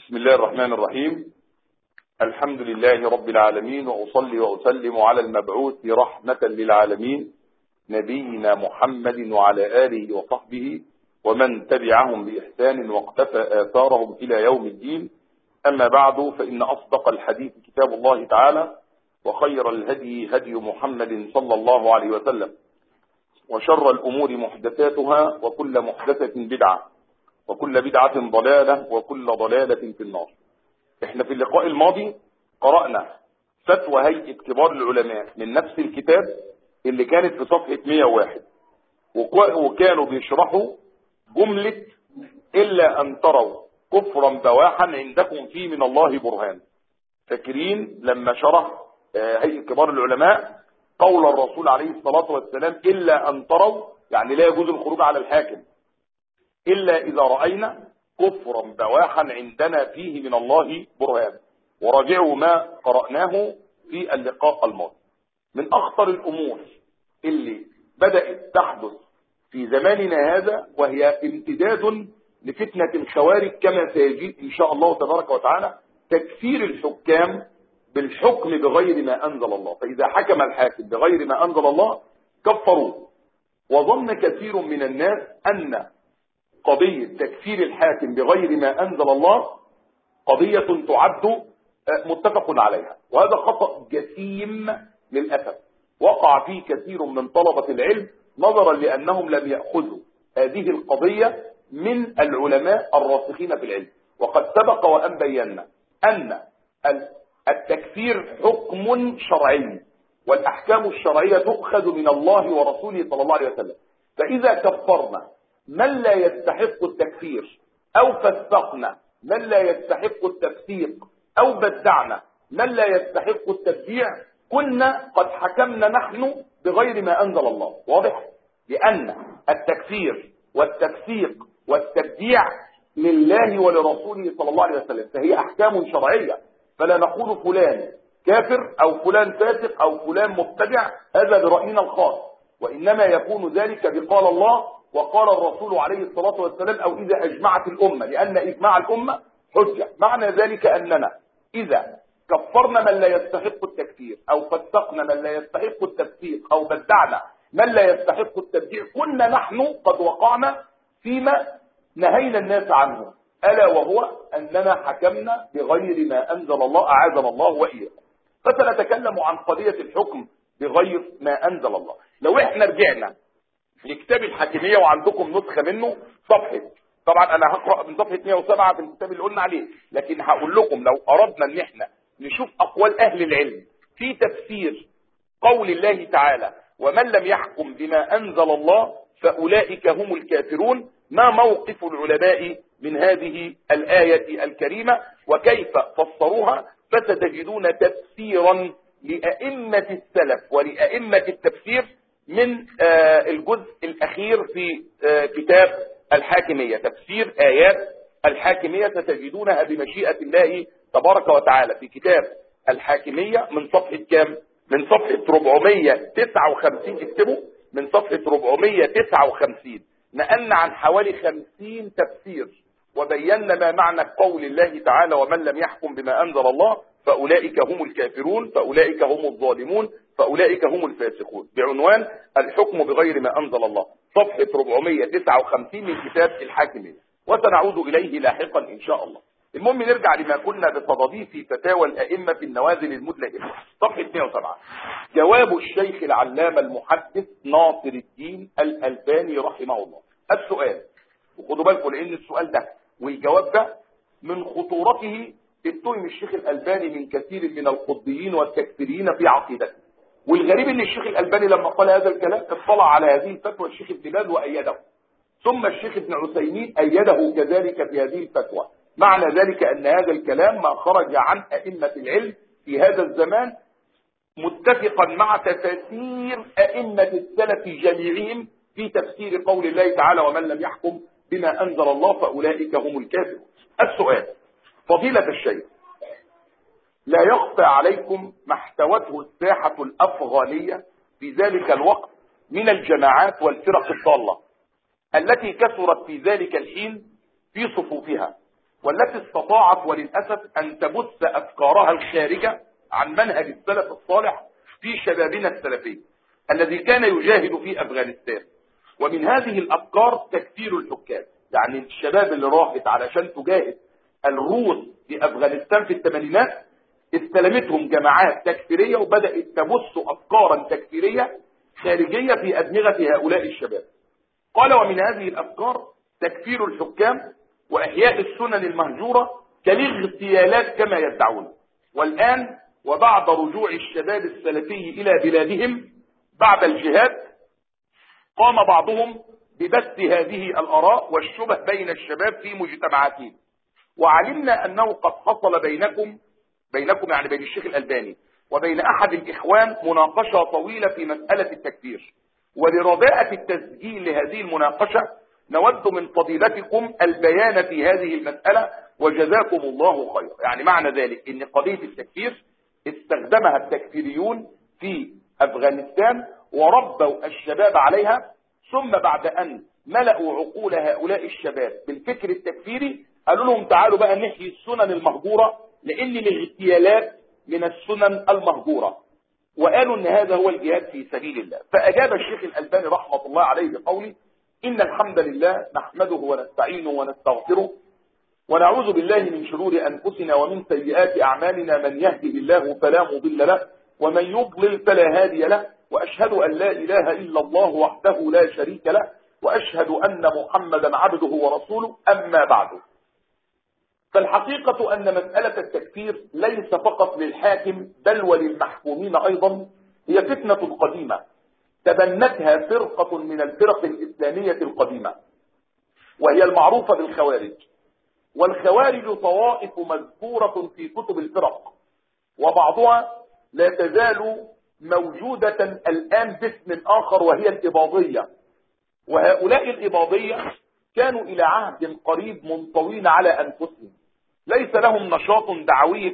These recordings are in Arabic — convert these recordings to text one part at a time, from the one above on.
بسم الله الرحمن الرحيم. الحمد لله رب العالمين، وأصلي وأسلم على المبعوث رحمة للعالمين نبينا محمد وعلى آله وصحبه ومن تبعهم بإحسان واقتفى آثارهم إلى يوم الدين. أما بعد، فإن أصدق الحديث كتاب الله تعالى، وخير الهدي هدي محمد صلى الله عليه وسلم، وشر الأمور محدثاتها، وكل محدثة بدعة، وكل بدعة ضلالة، وكل ضلالة في النار. احنا في اللقاء الماضي قرأنا فتوى هيئة كبار العلماء من نفس الكتاب اللي كانت في صفحة 101، وكانوا بيشرحوا جملة إلا أن تروا كفرا بواحا عندكم فيه من الله برهان. فاكرين لما شرح هيئة كبار العلماء قول الرسول عليه الصلاة والسلام إلا أن تروا، يعني لا يجوز الخروج على الحاكم إلا إذا رأينا كفرا بواحا عندنا فيه من الله برهان. وراجعوا ما قرأناه في اللقاء الماضي. من أخطر الأمور اللي بدأت تحدث في زماننا هذا، وهي امتداد لفتنة الخوارج كما سيجيء إن شاء الله تبارك وتعالى، تكفير الحكام بالحكم بغير ما أنزل الله. فإذا حكم الحاكم بغير ما أنزل الله كفروه. وظن كثير من الناس أن قضية تكفير الحاكم بغير ما أنزل الله قضية تعد متفق عليها، وهذا خطأ جسيم للأسف وقع فيه كثير من طلبة العلم، نظرا لأنهم لم يأخذوا هذه القضية من العلماء الراسخين في العلم. وقد سبق وأن بينا أن التكفير حكم شرعي، والأحكام الشرعية تؤخذ من الله ورسوله صلى الله عليه وسلم. فإذا كفرنا من لا يستحق التكفير، أو فسقنا من لا يستحق التفسيق، أو بدعنا من لا يستحق التبديع، كنا قد حكمنا نحن بغير ما أنزل الله. واضح؟ لأن التكفير والتفسيق والتبديع لله ولرسوله صلى الله عليه وسلم، فهي أحكام شرعية. فلا نقول فلان كافر أو فلان فاسق أو فلان مبتدع، هذا برأينا الخاص، وإنما يكون ذلك بقال الله وقال الرسول عليه الصلاة والسلام، أو إذا أجمعت الأمة، لأن إجماع الأمة حجة. معنى ذلك أننا إذا كفرنا من لا يستحق التكفير، أو فسقنا من لا يستحق التفسيق، أو بدعنا من لا يستحق التبديع، كنا نحن قد وقعنا فيما نهينا الناس عنه، ألا وهو أننا حكمنا بغير ما أنزل الله، أعاذنا الله وإياكم. فسنتكلم عن قضية الحكم بغير ما أنزل الله. لو احنا رجعنا لكتاب الحاكمية، وعندكم نسخة منه صفحة، طبعا انا هقرأ من صفحة 107 في الكتاب اللي قلنا عليه، لكن هقول لكم لو اردنا ان احنا نشوف اقوال اهل العلم في تفسير قول الله تعالى ومن لم يحكم بما انزل الله فاولئك هم الكافرون، ما موقف العلماء من هذه الآية الكريمة وكيف فسروها، فستجدون تفسيرا لأئمة السلف ولأئمة التفسير من الجزء الأخير في كتاب الحاكمية. تفسير آيات الحاكمية ستجدونها بمشيئة الله تبارك وتعالى في كتاب الحاكمية من صفحة كام؟ من صفحة 459. اكتبوا من صفحة 459. نقلنا عن حوالي 50 تفسير، وبينا ما معنى قول الله تعالى ومن لم يحكم بما أنزل الله فأولئك هم الكافرون، فأولئك هم الظالمون، فأولئك هم الفاسقون، بعنوان الحكم بغير ما أنزل الله، صفحة 459 من كتاب الحاكمية، وسنعود إليه لاحقا إن شاء الله. المهم نرجع لما كنا بصدده في فتاوى الأئمة في النوازل المدلجة، صفحة 107. جواب الشيخ العلامة المحدث ناصر الدين الألباني رحمه الله. السؤال، وخدوا بالكم لأن السؤال ده والجواب ده من خطورته اتهم الشيخ الألباني من كثير من القطبيين والتكفيريين في عقيدته. والغريب ان الشيخ الألباني لما قال هذا الكلام اطلع على هذه الفتوى الشيخ ابن باز وأيده، ثم الشيخ ابن عثيمين أيده كذلك في هذه الفتوى. معنى ذلك أن هذا الكلام ما خرج عن أئمة العلم في هذا الزمان، متفقا مع تفاسير أئمة السلف جميعهم في تفسير قول الله تعالى ومن لم يحكم بما أنزل الله فأولئك هم الكافرون. السؤال، فضيلة الشيخ، لا يخفى عليكم ما احتوته الساحة الأفغانية في ذلك الوقت من الجماعات والفرق الضالة التي كثرت في ذلك الحين في صفوفها، والتي استطاعت وللأسف أن تبث أفكارها الخارجة عن منهج السلف الصالح في شبابنا السلفي الذي كان يجاهد في أفغانستان. ومن هذه الأفكار تكفير الحكام، يعني الشباب اللي راحت علشان تجاهد الروس في أفغانستان في الثمانينات استلمتهم جماعات تكفيرية وبدأت تبث أفكارا تكفيرية خارجية في أدمغة هؤلاء الشباب. قال ومن هذه الأفكار تكفير الحكام وإحياء السنن المهجورة كالاغتيالات كما يدعون. والآن وبعد رجوع الشباب السلفي إلى بلادهم بعد الجهاد قام بعضهم ببث هذه الآراء والشبه بين الشباب في مجتمعاتهم. وعلمنا أنه قد حصل بينكم يعني بين الشيخ الألباني وبين أحد الإخوان مناقشة طويلة في مسألة التكفير، ولرداءة التسجيل لهذه المناقشة نود من فضيلتكم البيان في هذه المسألة وجزاكم الله خيرا. يعني معنى ذلك ان قضية التكفير استخدمها التكفيريون في أفغانستان وربوا الشباب عليها، ثم بعد أن ملأوا عقول هؤلاء الشباب بالفكر التكفيري قالوا لهم تعالوا بقى نحيي السنن المهجورة لأن الاغتيالات من السنن المهجورة، وقالوا ان هذا هو الجهاد في سبيل الله. فأجاب الشيخ الألباني رحمة الله عليه بقوله إن الحمد لله نحمده ونستعينه ونستغفره ونعوذ بالله من شرور أنفسنا ومن سيئات أعمالنا، من يهده الله فلا مضل له ومن يضلل فلا هادي له، وأشهد أن لا إله إلا الله وحده لا شريك له، وأشهد أن محمدا عبده ورسوله. أما بعد، فالحقيقة أن مسألة التكفير ليس فقط للحاكم بل وللمحكومين أيضا هي فتنة قديمة تبنتها فرقة من الفرق الإسلامية القديمة، وهي المعروفة بالخوارج. والخوارج طوائف مذكورة في كتب الفرق، وبعضها لا تزال موجودة الآن باسم آخر وهي الإباضية. وهؤلاء الإباضية كانوا إلى عهد قريب منطوين على أنفسهم، ليس لهم نشاط دعوي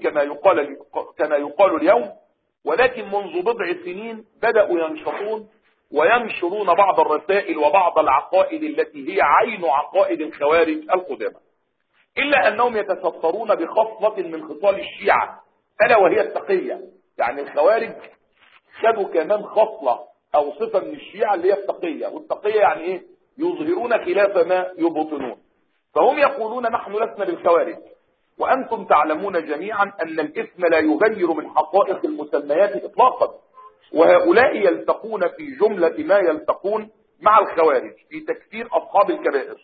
كما يقال اليوم، ولكن منذ بضع سنين بدأوا ينشطون وينشرون بعض الرسائل وبعض العقائد التي هي عين عقائد الخوارج القدامى، إلا أنهم يتسترون بخصلة من خصال الشيعة ألا وهي التقية. يعني الخوارج خدوا كمان خصلة أو صفة من الشيعة اللي هي التقية، والتقية يعني إيه؟ يظهرون خلاف ما يبطنون. فهم يقولون نحن لسنا بالخوارج، وأنتم تعلمون جميعا أن الاسم لا يغير من حقائق المسميات إطلاقا، وهؤلاء يلتقون في جملة ما يلتقون مع الخوارج في تكفير أصحاب الكبائر.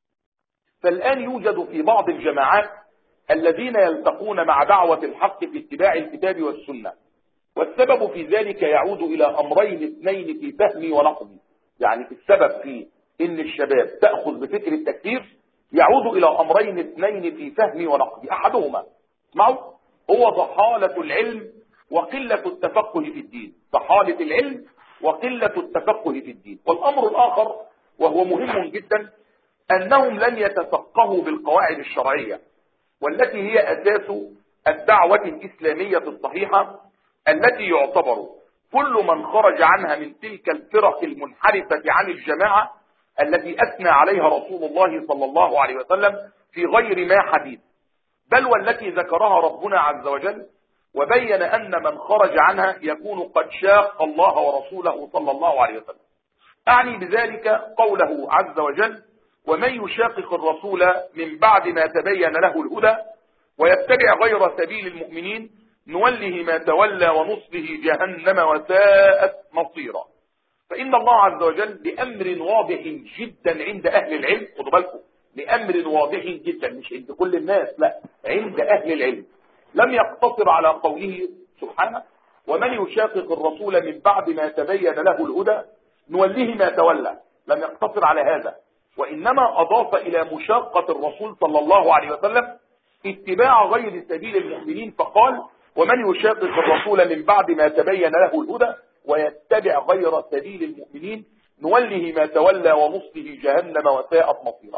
فالآن يوجد في بعض الجماعات الذين يلتقون مع دعوة الحق في اتباع الكتاب والسنة، والسبب في ذلك يعود إلى أمرين اثنين في فهمي ونقدي. يعني السبب في إن الشباب تأخذ بفكر التكفير يعود إلى أمرين اثنين في فهمي ونقدي. أحدهما اسمعوا هو ضحالة العلم وقلة التفقه في الدين، ضحالة العلم وقلة التفقه في الدين. والأمر الآخر وهو مهم جدا أنهم لن يتفقهوا بالقواعد الشرعية والتي هي أساس الدعوة الإسلامية الصحيحة، التي يعتبر كل من خرج عنها من تلك الفرق المنحرفة عن الجماعة التي أثنى عليها رسول الله صلى الله عليه وسلم في غير ما حديث، بل والتي ذكرها ربنا عز وجل وبين أن من خرج عنها يكون قد شاق الله ورسوله صلى الله عليه وسلم. أعني بذلك قوله عز وجل ومن يشاقق الرسول من بعد ما تبين له الهدى ويتبع غير سبيل المؤمنين نوله ما تولى ونصله جهنم وساءت مصيرا. فإن الله عز وجل بأمر واضح جدا عند أهل العلم، خدوا بالكم، بأمر واضح جدا مش عند كل الناس، لا عند أهل العلم، لم يقتصر على قوله سبحانه ومن يشاقق الرسول من بعد ما تبين له الهدى نوله ما تولى، لم يقتصر على هذا، وإنما أضاف إلى مشاقة الرسول صلى الله عليه وسلم اتباع غير سبيل المؤمنين، فقال ومن يشاقق الرسول من بعد ما تبين له الهدى ويتبع غير سبيل المؤمنين نوله ما تولى ونصله جهنم وساءت مصيرا.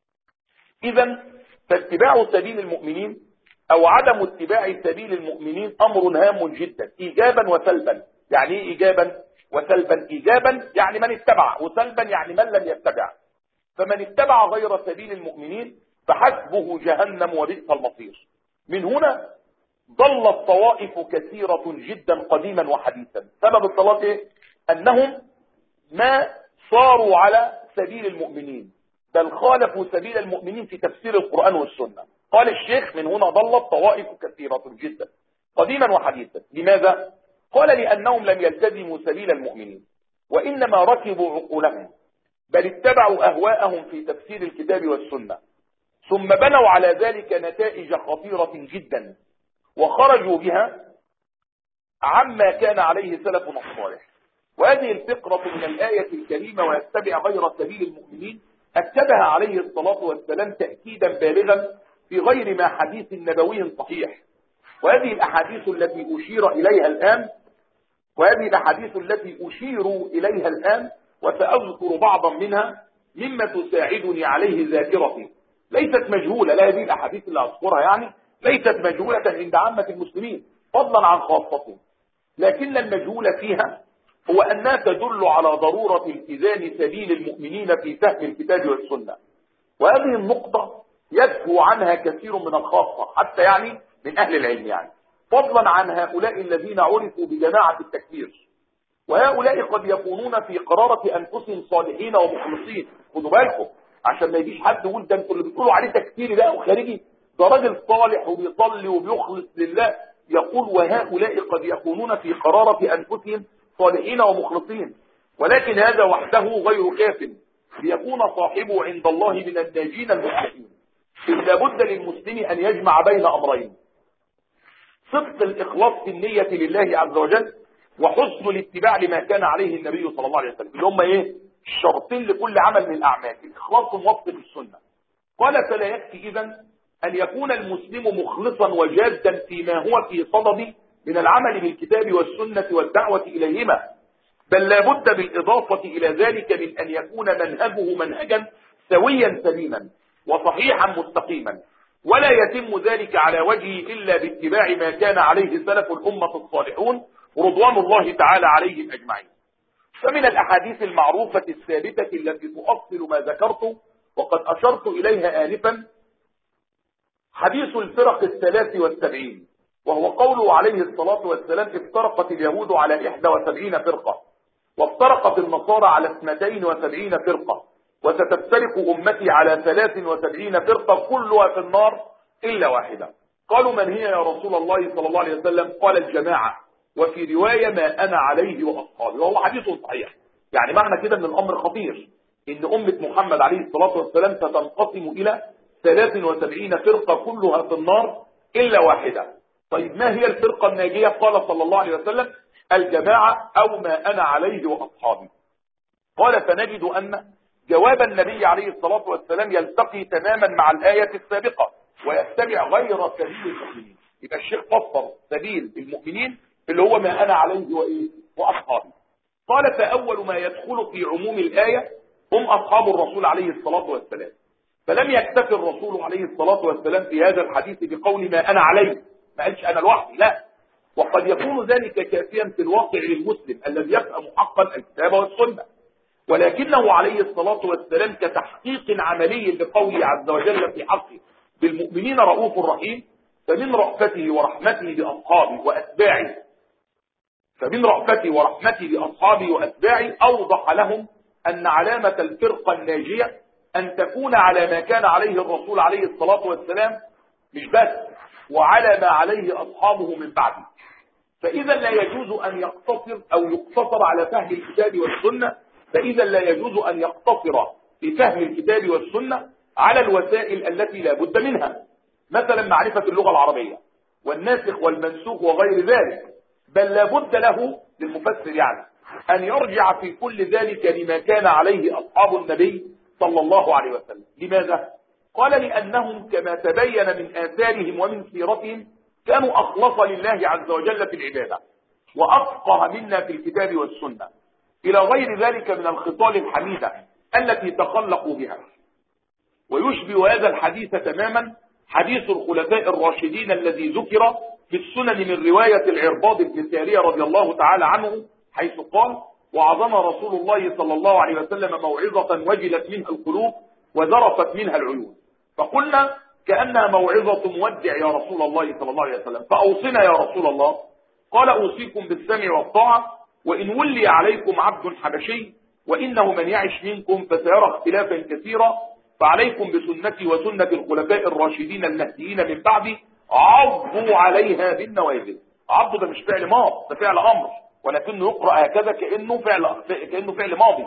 إذا فاتباع سبيل المؤمنين أو عدم اتباع سبيل المؤمنين أمر هام جدا إيجابا وسلبا. يعني إيه إيجابا وسلبا؟ إيجابا يعني من اتبع، وسلبا يعني من لم يتبع. فمن اتبع غير سبيل المؤمنين فحسبه جهنم وبئس المصير. من هنا ضلت طوائف كثيرة جدا قديما وحديثا. سبب الضلال ايه؟ انهم ما صاروا على سبيل المؤمنين، بل خالفوا سبيل المؤمنين في تفسير القرآن والسنة. قال الشيخ: من هنا ضلت طوائف كثيرة جدا قديما وحديثا. لماذا؟ قال: لأنهم لم يلتزموا سبيل المؤمنين، وإنما ركبوا عقولهم، بل اتبعوا أهواءهم في تفسير الكتاب والسنة، ثم بنوا على ذلك نتائج خطيرة جدا، وخرجوا بها عما كان عليه سلفنا الصالح. وهذه الفقرة من الآية الكريمة: ويتبع غير سبيل المؤمنين، أكدها عليه الصلاة والسلام تأكيدا بالغا في غير ما حديث نبوي صحيح. وهذه الأحاديث التي أشير إليها الآن وسأذكر بعضا منها مما تساعدني عليه ذاكرتي، ليست مجهولة. لا، هذه الأحاديث اللي أذكرها يعني ليست مجهولة عند عامة المسلمين فضلا عن خاصتهم، لكن المجهول فيها هو أنها تدل على ضرورة التزام سبيل المؤمنين في فهم الكتاب والسنة. وهذه النقطة يسهو عنها كثير من الخاصة، حتى يعني من أهل العلم، يعني فضلا عن هؤلاء الذين عرفوا بجماعة التكفير. وهؤلاء قد يكونون في قرارة أنفسهم صالحين ومخلصين. خدوا بالكم عشان ما يجيش حد يقول: ده انتوا اللي بتقولوا عليه تكفيري ده وخارجي، ده راجل صالح وبيصلي وبيخلص لله. يقول: وهؤلاء قد يكونون في قرارة أنفسهم صالحين ومخلصين، ولكن هذا وحده غير كاف ليكون صاحبه عند الله من الناجين المفلحين. إذ لابد للمسلم أن يجمع بين أمرين: صدق الإخلاص في النية لله عز وجل، وحسن الاتباع لما كان عليه النبي صلى الله عليه وسلم، اللي هم ايه؟ الشرطين لكل عمل من الأعمال: الإخلاص ووفق السنة. قال: فلا يكفي إذن أن يكون المسلم مخلصا وجادا فيما هو في صدد من العمل بالكتاب والسنة والدعوة إليهما، بل لا بد بالإضافة إلى ذلك من أن يكون منهجه منهجا سويا سليما وصحيحا مستقيما، ولا يتم ذلك على وجهه إلا باتباع ما كان عليه سلف الأمة الصالحون رضوان الله تعالى عليهم أجمعين. فمن الأحاديث المعروفة الثابتة التي تؤصل ما ذكرت وقد أشرت إليها آنفا حديث الفرق 73، وهو قوله عليه الصلاة والسلام: افترقت اليهود على 71 فرقة، وافترقت النصارى على 72 فرقة، وستفترق أمتي على 73 فرقة كلها في النار إلا واحدة. قالوا: من هي يا رسول الله صلى الله عليه وسلم؟ قال: الجماعة، وفي رواية: ما أنا عليه وأصحابي. وهو حديث صحيح. يعني معنى كده أن الأمر خطير، إن أمة محمد عليه الصلاة والسلام ستنقسم إلى 73 فرقة كلها في النار إلا واحدة. طيب ما هي الفرقة الناجية؟ قال صلى الله عليه وسلم: الجماعة، أو ما أنا عليه وأصحابي. قال: فنجد أن جواب النبي عليه الصلاة والسلام يلتقي تماما مع الآية السابقة: ويتبع غير سبيل المؤمنين. يبقى الشيخ فسر سبيل المؤمنين اللي هو ما أنا عليه وأصحابي. قال: فأول ما يدخل في عموم الآية هم أصحاب الرسول عليه الصلاة والسلام. فلم يكتفي الرسول عليه الصلاة والسلام في هذا الحديث بقول ما أنا عليه، ما قالش أنا لوحدي، لا، وقد يكون ذلك كافيا في الواقع للمسلم الذي يفهم حقا الكتاب والسنة، ولكنه عليه الصلاة والسلام كتحقيق عملي لقوله عز وجل في حقه: بالمؤمنين رؤوف رحيم، فمن رأفته ورحمته بأصحابه وأتباعه أوضح لهم أن علامة الفرقة الناجية أن تكون على ما كان عليه الرسول عليه الصلاة والسلام، مش بس، وعلى ما عليه أصحابه من بعده. فإذا لا يجوز أن يقتصر أو يقتصر على فهم الكتاب والسنة، في فهم الكتاب والسنة على الوسائل التي لا بد منها، مثلا معرفة اللغة العربية والناسخ والمنسوخ وغير ذلك، بل لا بد له للمفسر يعني أن يرجع في كل ذلك لما كان عليه أصحاب النبي صلى الله عليه وسلم. لماذا؟ قال: لأنهم كما تبين من آثارهم ومن سيرتهم كانوا أخلص لله عز وجل في العبادة، وأفقه منا في الكتاب والسنة، إلى غير ذلك من الخصال الحميدة التي تخلقوا بها. ويشبه هذا الحديث تماما حديث الخلفاء الراشدين الذي ذكر في السنن من رواية العرباض بن سارية رضي الله تعالى عنه، حيث قال: وعظنا رسول الله صلى الله عليه وسلم موعظة وجلت منها القلوب وذرفت منها العيون، فقلنا كأنها موعظة مودع يا رسول الله صلى الله عليه وسلم، فأوصنا يا رسول الله. قال أوصيكم بالسمع والطاعة، وإن ولي عليكم عبد حبشي وإنه من يعش منكم فسيرى اختلافا كثيرا، فعليكم بسنتي وسنة الخلفاء الراشدين المهديين من بعدي، عضوا عليها بالنواجذ. عضوا ده مش فعل ماض، ده فعل أمر، ولكنه يقرأ هكذا كأنه فعل ماضي.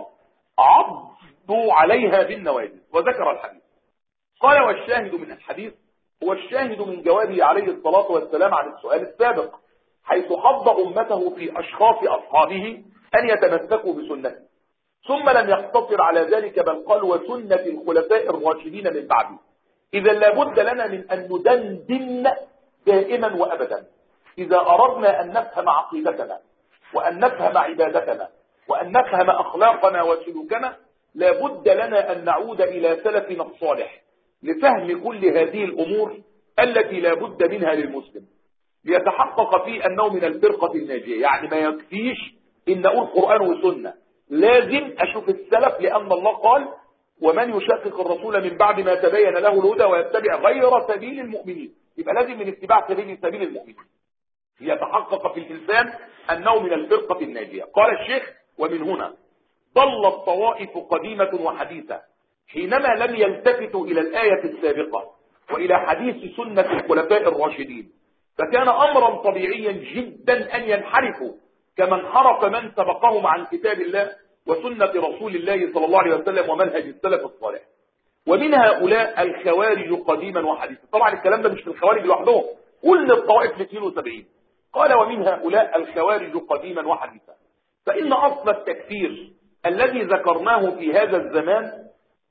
عضوا عليها بالنواجذ. وذكر الحديث. قال والشاهد من الحديث هو الشاهد من جوابه عليه الصلاة والسلام عن السؤال السابق، حيث حض أمته في أشخاص أصحابه أن يتمسكوا بسنته، ثم لم يقتصر على ذلك بل قال وسنة الخلفاء الراشدين من بعده. إذا لابد لنا من أن ندندن دائما وأبدا إذا أردنا أن نفهم عقيدتنا وأن نفهم عبادتنا وأن نفهم أخلاقنا وسلوكنا، لابد لنا أن نعود إلى سلفنا الصالح لفهم كل هذه الأمور التي لابد منها للمسلم ليتحقق فيه أنه من الفرقة الناجية. يعني ما يكفيش إن أقول قرآن وسنة، لازم أشوف السلف، لأن الله قال ومن يشقق الرسول من بعد ما تبين له الهدى ويتبع غير سبيل المؤمنين. يبقى لازم من اتباع سبيل المؤمنين ليتحقق في الإنسان أنه من الفرقة الناجية. قال الشيخ ومن هنا ضلت طوائف قديمة وحديثة حينما لم يلتفتوا إلى الآية السابقة وإلى حديث سنة الخلفاء الراشدين، فكان أمرا طبيعيا جدا أن ينحرفوا كما انحرف من سبقهم عن كتاب الله وسنة رسول الله صلى الله عليه وسلم ومنهج السلف الصالح. ومن هؤلاء الخوارج قديما وحديثا. طبعا الكلام ده مش في الخوارج لوحدهم، كل الطوائف ال 72. قال ومن هؤلاء الخوارج قديما وحديثا. فإن أصل التكفير الذي ذكرناه في هذا الزمان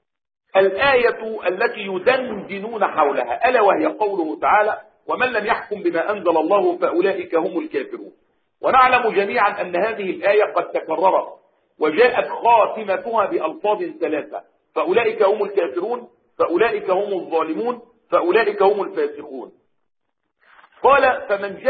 الآية التي يدندنون حولها، ألا وهي قوله تعالى ومن لم يحكم بما أنزل الله فأولئك هم الكافرون. ونعلم جميعا أن هذه الآية قد تكررت وجاءت خاتمتها بألفاظ ثلاثة: فأولئك هم الكافرون، فأولئك هم الظالمون، فأولئك هم الفاسقون. قال فمن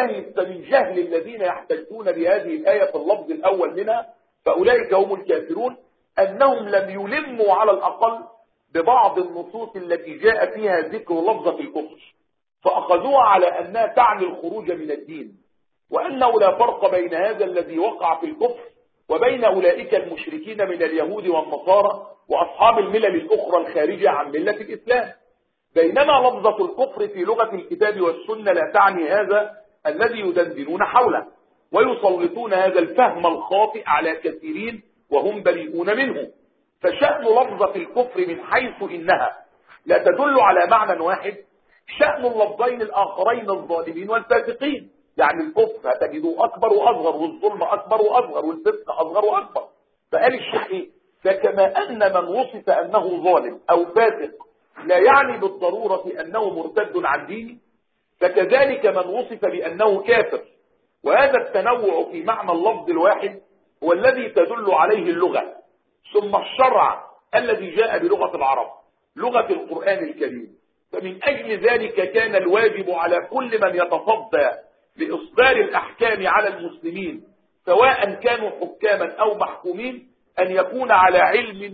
جهل الذين يحتجون بهذه الآية في اللفظ الأول منها فأولئك هم الكافرون أنهم لم يلموا على الأقل ببعض النصوص التي جاء فيها ذكر لفظة الكفر، فأخذوها على أنها تعني الخروج من الدين، وأنه لا فرق بين هذا الذي وقع في الكفر وبين أولئك المشركين من اليهود والنصارى وأصحاب الملل الأخرى الخارجة عن ملة الإسلام. بينما لفظة الكفر في لغة الكتاب والسنة لا تعني هذا الذي يدندنون حوله، ويسلطون هذا الفهم الخاطئ على كثيرين وهم بريئون منه. فشأن لفظة الكفر من حيث إنها لا تدل على معنى واحد، شأن اللفظين الآخرين الظالمين والفاسقين. يعني الكفر هتجدوه أكبر وأصغر، والظلم أكبر وأصغر، والفسق أصغر وأكبر. فقال الشيخ فكما أن من وصف أنه ظالم أو فاسق لا يعني بالضرورة أنه مرتد عن دينه، فكذلك من وصف بأنه كافر. وهذا التنوع في معنى اللفظ الواحد هو الذي تدل عليه اللغة، ثم الشرع الذي جاء بلغة العرب، لغة القرآن الكريم. فمن أجل ذلك كان الواجب على كل من يتصدى بإصدار الأحكام على المسلمين سواء كانوا حكاما أو محكومين أن يكون على علم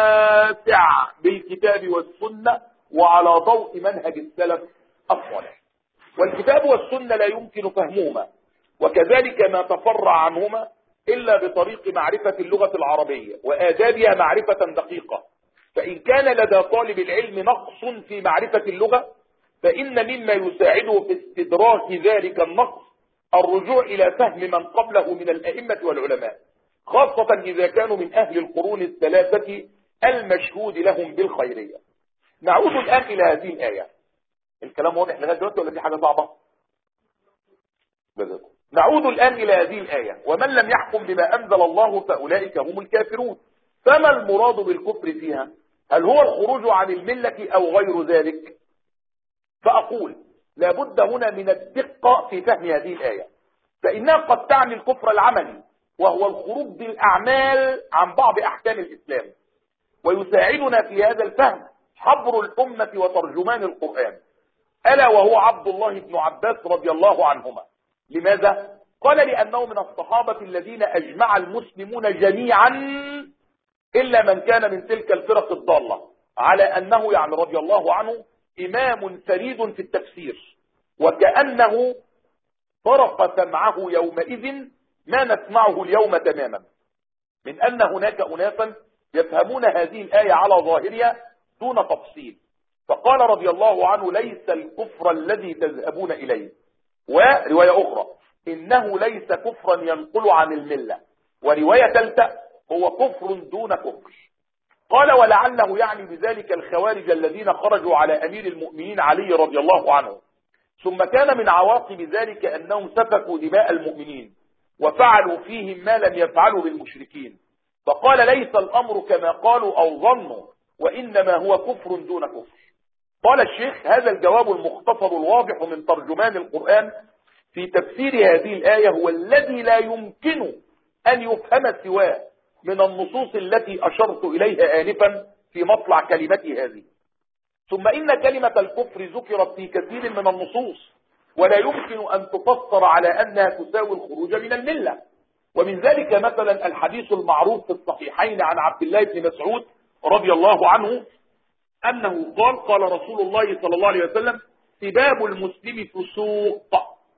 واسع بالكتاب والسنة وعلى ضوء منهج السلف الصالح. والكتاب والسنة لا يمكن فهمهما وكذلك ما تفرع عنهما إلا بطريق معرفة اللغة العربية وآدابها معرفة دقيقة. فإن كان لدى طالب العلم نقص في معرفة اللغة فإن مما يساعده في استدراك ذلك النقص الرجوع إلى فهم من قبله من الأئمة والعلماء، خاصة إذا كانوا من أهل القرون الثلاثة المشهود لهم بالخيرية. نعود الآن إلى هذه الآية. الكلام واضح لغاية دلوقتي ولا في حاجة صعبة؟ نعود الآن إلى هذه الآية ومن لم يحكم بما أنزل الله فأولئك هم الكافرون. فما المراد بالكفر فيها؟ هل هو الخروج عن الملة أو غير ذلك؟ فأقول لابد هنا من الدقة في فهم هذه الآية، فإنها قد تعني الكفر العملي وهو الخروج بالأعمال عن بعض أحكام الإسلام. ويساعدنا في هذا الفهم حبر الأمة وترجمان القرآن ألا وهو عبد الله بن عباس رضي الله عنهما. لماذا؟ قال لأنه من الصحابة الذين أجمع المسلمون جميعا إلا من كان من تلك الفرق الضالة على أنه يعني رضي الله عنه إمام فريد في التفسير، وكأنه طرق سمعه يومئذ ما نسمعه اليوم تماما، من أن هناك أناسا يفهمون هذه الآية على ظاهرها دون تفصيل. فقال رضي الله عنه: ليس الكفر الذي تذهبون إليه. ورواية أخرى: إنه ليس كفرا ينقل عن الملة. ورواية ثالثة: هو كفر دون كفر. قال: ولعله يعني بذلك الخوارج الذين خرجوا على أمير المؤمنين علي رضي الله عنه، ثم كان من عواقب ذلك أنهم سفكوا دماء المؤمنين وفعلوا فيهم ما لم يفعلوا بالمشركين، فقال: ليس الأمر كما قالوا أو ظنوا، وإنما هو كفر دون كفر. قال الشيخ: هذا الجواب المختصر الواضح من ترجمان القرآن في تفسير هذه الآية هو الذي لا يمكن أن يفهم سواه من النصوص التي أشرت إليها آنفا في مطلع كلمتي هذه. ثم إن كلمة الكفر ذكرت في كثير من النصوص، ولا يمكن أن تفسر على أنها تساوي الخروج من الملة. ومن ذلك مثلا الحديث المعروف في الصحيحين عن عبد الله بن مسعود رضي الله عنه أنه قال رسول الله صلى الله عليه وسلم: سباب المسلم فسوق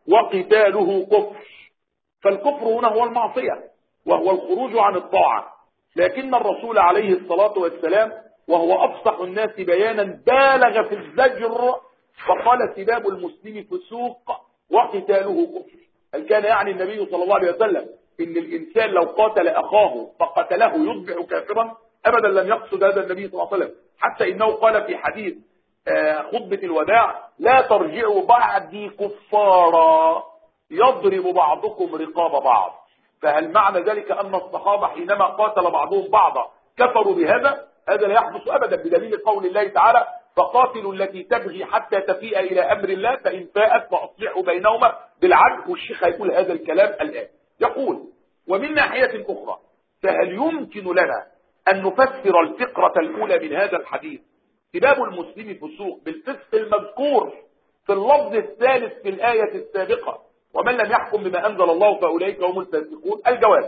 وقتاله كفر. فالكفر هنا هو المعصية، وهو الخروج عن الطاعة. لكن الرسول عليه الصلاة والسلام وهو أفصح الناس بيانا بالغ في الزجر، فقال: سباب المسلم فسوق وقتاله كفر. هل كان يعني النبي صلى الله عليه وسلم إن الإنسان لو قاتل أخاه فقتله يصبح كافرا؟ أبدا لم يقصد هذا النبي صلى الله عليه وسلم، حتى إنه قال في حديث خطبة الوداع: لا ترجعوا بعدي كفارا يضرب بعضكم رقاب بعض. فهل معنى ذلك أن الصحابة حينما قاتل بعضهم بعضا كفروا بهذا؟ هذا لا يحدث أبدا، بدليل قول الله تعالى: فقاتلوا التي تبغي حتى تفيء إلى أمر الله فإن فاءت فأصلحوا بينهما بالعدل. والشيخ هيقول هذا الكلام الآن. يقول: ومن ناحية أخرى، فهل يمكن لنا أن نفسر الفقرة الأولى من هذا الحديث سباب المسلم فسوق بالفسق المذكور في اللفظ الثالث في الآية السابقة: ومن لم يحكم بما أنزل الله فأولئك هم الفاسقون؟ الجواب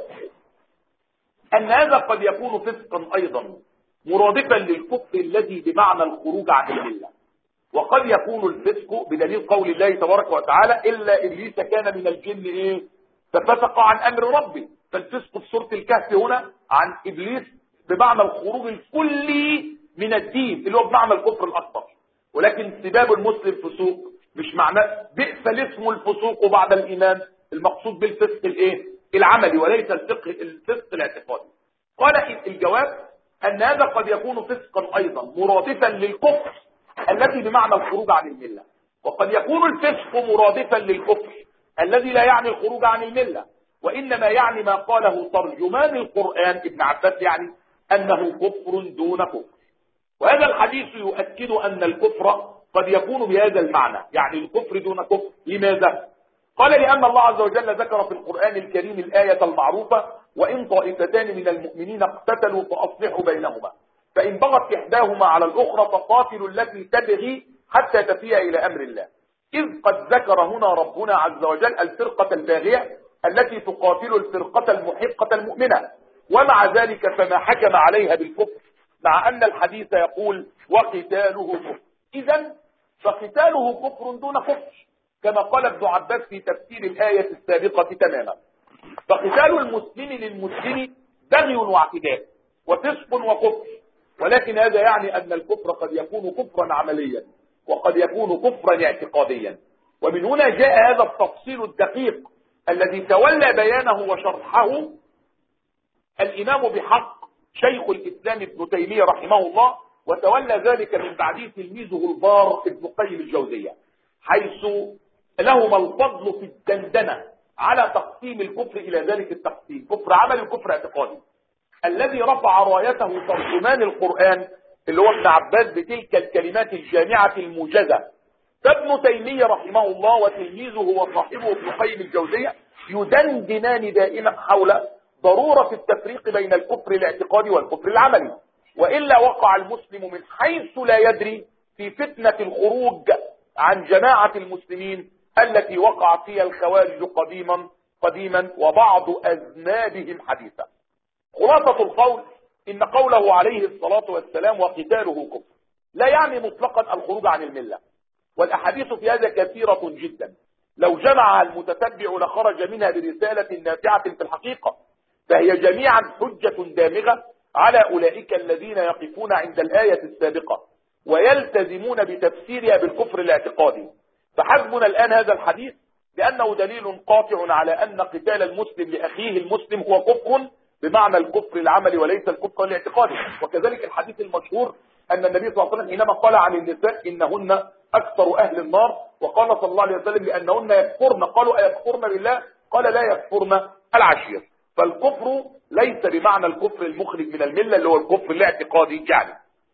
أن هذا قد يكون فسقا أيضا مرادفا للكفر الذي بمعنى الخروج عن الملة، وقد يكون الفسق بدليل قول الله تبارك وتعالى: إلا إبليس كان من الجن ففسق عن أمر ربه. فالفسق في سورة الكهف هنا عن إبليس بمعنى الخروج الكلي من الدين اللي هو بمعنى الكفر الأكبر. ولكن سباب المسلم فسوق مش معناه بئس الاسم الفسوق بعد الإيمان، المقصود بالفسق العملي وليس الفسق الاعتقادي. قال الجواب أن هذا قد يكون فسقا أيضا مرادفا للكفر الذي بمعنى الخروج عن الملة، وقد يكون الفسق مرادفا للكفر الذي لا يعني الخروج عن الملة، وإنما يعني ما قاله ترجمان القرآن ابن عباس، يعني أنه كفر دون كفر. وهذا الحديث يؤكد أن الكفر قد يكون بهذا المعنى، يعني الكفر دون كفر. لماذا؟ قال: لأن الله عز وجل ذكر في القرآن الكريم الآية المعروفة: وإن طائفتان من المؤمنين اقتتلوا فأصلحوا بينهما، فإن بغت إحداهما على الأخرى فقاتلوا التي تبغي حتى تفيء إلى أمر الله. إذ قد ذكر هنا ربنا عز وجل الفرقة الباغية التي تقاتل الفرقة المحقة المؤمنة، ومع ذلك فما حكم عليها بالكفر، مع أن الحديث يقول: وقتاله كفر. إذن فقتاله كفر دون كفر، كما قال ابن عباس في تفسير الآية السابقة تماما. فقتال المسلم للمسلم بغي واعتداء وفسق وكفر، ولكن هذا يعني أن الكفر قد يكون كفرا عمليا وقد يكون كفرا اعتقاديا. ومن هنا جاء هذا التفصيل الدقيق الذي تولى بيانه وشرحه الإمام بحق شيخ الإسلام ابن تيمية رحمه الله، وتولى ذلك من بعده تلميذه البار ابن قيم الجوزية، حيث لهما الفضل في الدندنة على تقسيم الكفر إلى ذلك التقسيم: كفر عملي وكفر اعتقادي. الذي رفع رايته ترجمان القرآن اللي هو ابن عباس بتلك الكلمات الجامعة الموجزة، فابن تيمية رحمه الله وتلميذه وصاحبه ابن قيم الجوزية يدندنان دائما حول ضرورة التفريق بين الكفر الاعتقادي والكفر العملي، وإلا وقع المسلم من حيث لا يدري في فتنة الخروج عن جماعة المسلمين التي وقع فيها الخوارج قديما وبعض أذنابهم حديثا. خلاصة القول إن قوله عليه الصلاة والسلام: وقتاله كفر، لا يعني مطلقا الخروج عن الملة، والأحاديث في هذا كثيرة جدا، لو جمعها المتتبع لخرج منها برسالة نافعة في الحقيقة، فهي جميعا حجة دامغة على أولئك الذين يقفون عند الآية السابقة ويلتزمون بتفسيرها بالكفر الاعتقادي. فحسبنا الآن هذا الحديث لأنه دليل قاطع على أن قتال المسلم لأخيه المسلم هو كفر بمعنى الكفر العملي وليس الكفر الاعتقادي. وكذلك الحديث المشهور أن النبي صلى الله عليه وسلم حينما قال عن النساء إنهن أكثر أهل النار، وقال صلى الله عليه وسلم لأنهن يكفرن، قالوا أيكفرن بالله؟ قال لا يكفرن العشير. فالكفر ليس بمعنى الكفر المخرج من الملة اللي هو الكفر الاعتقادي يعني.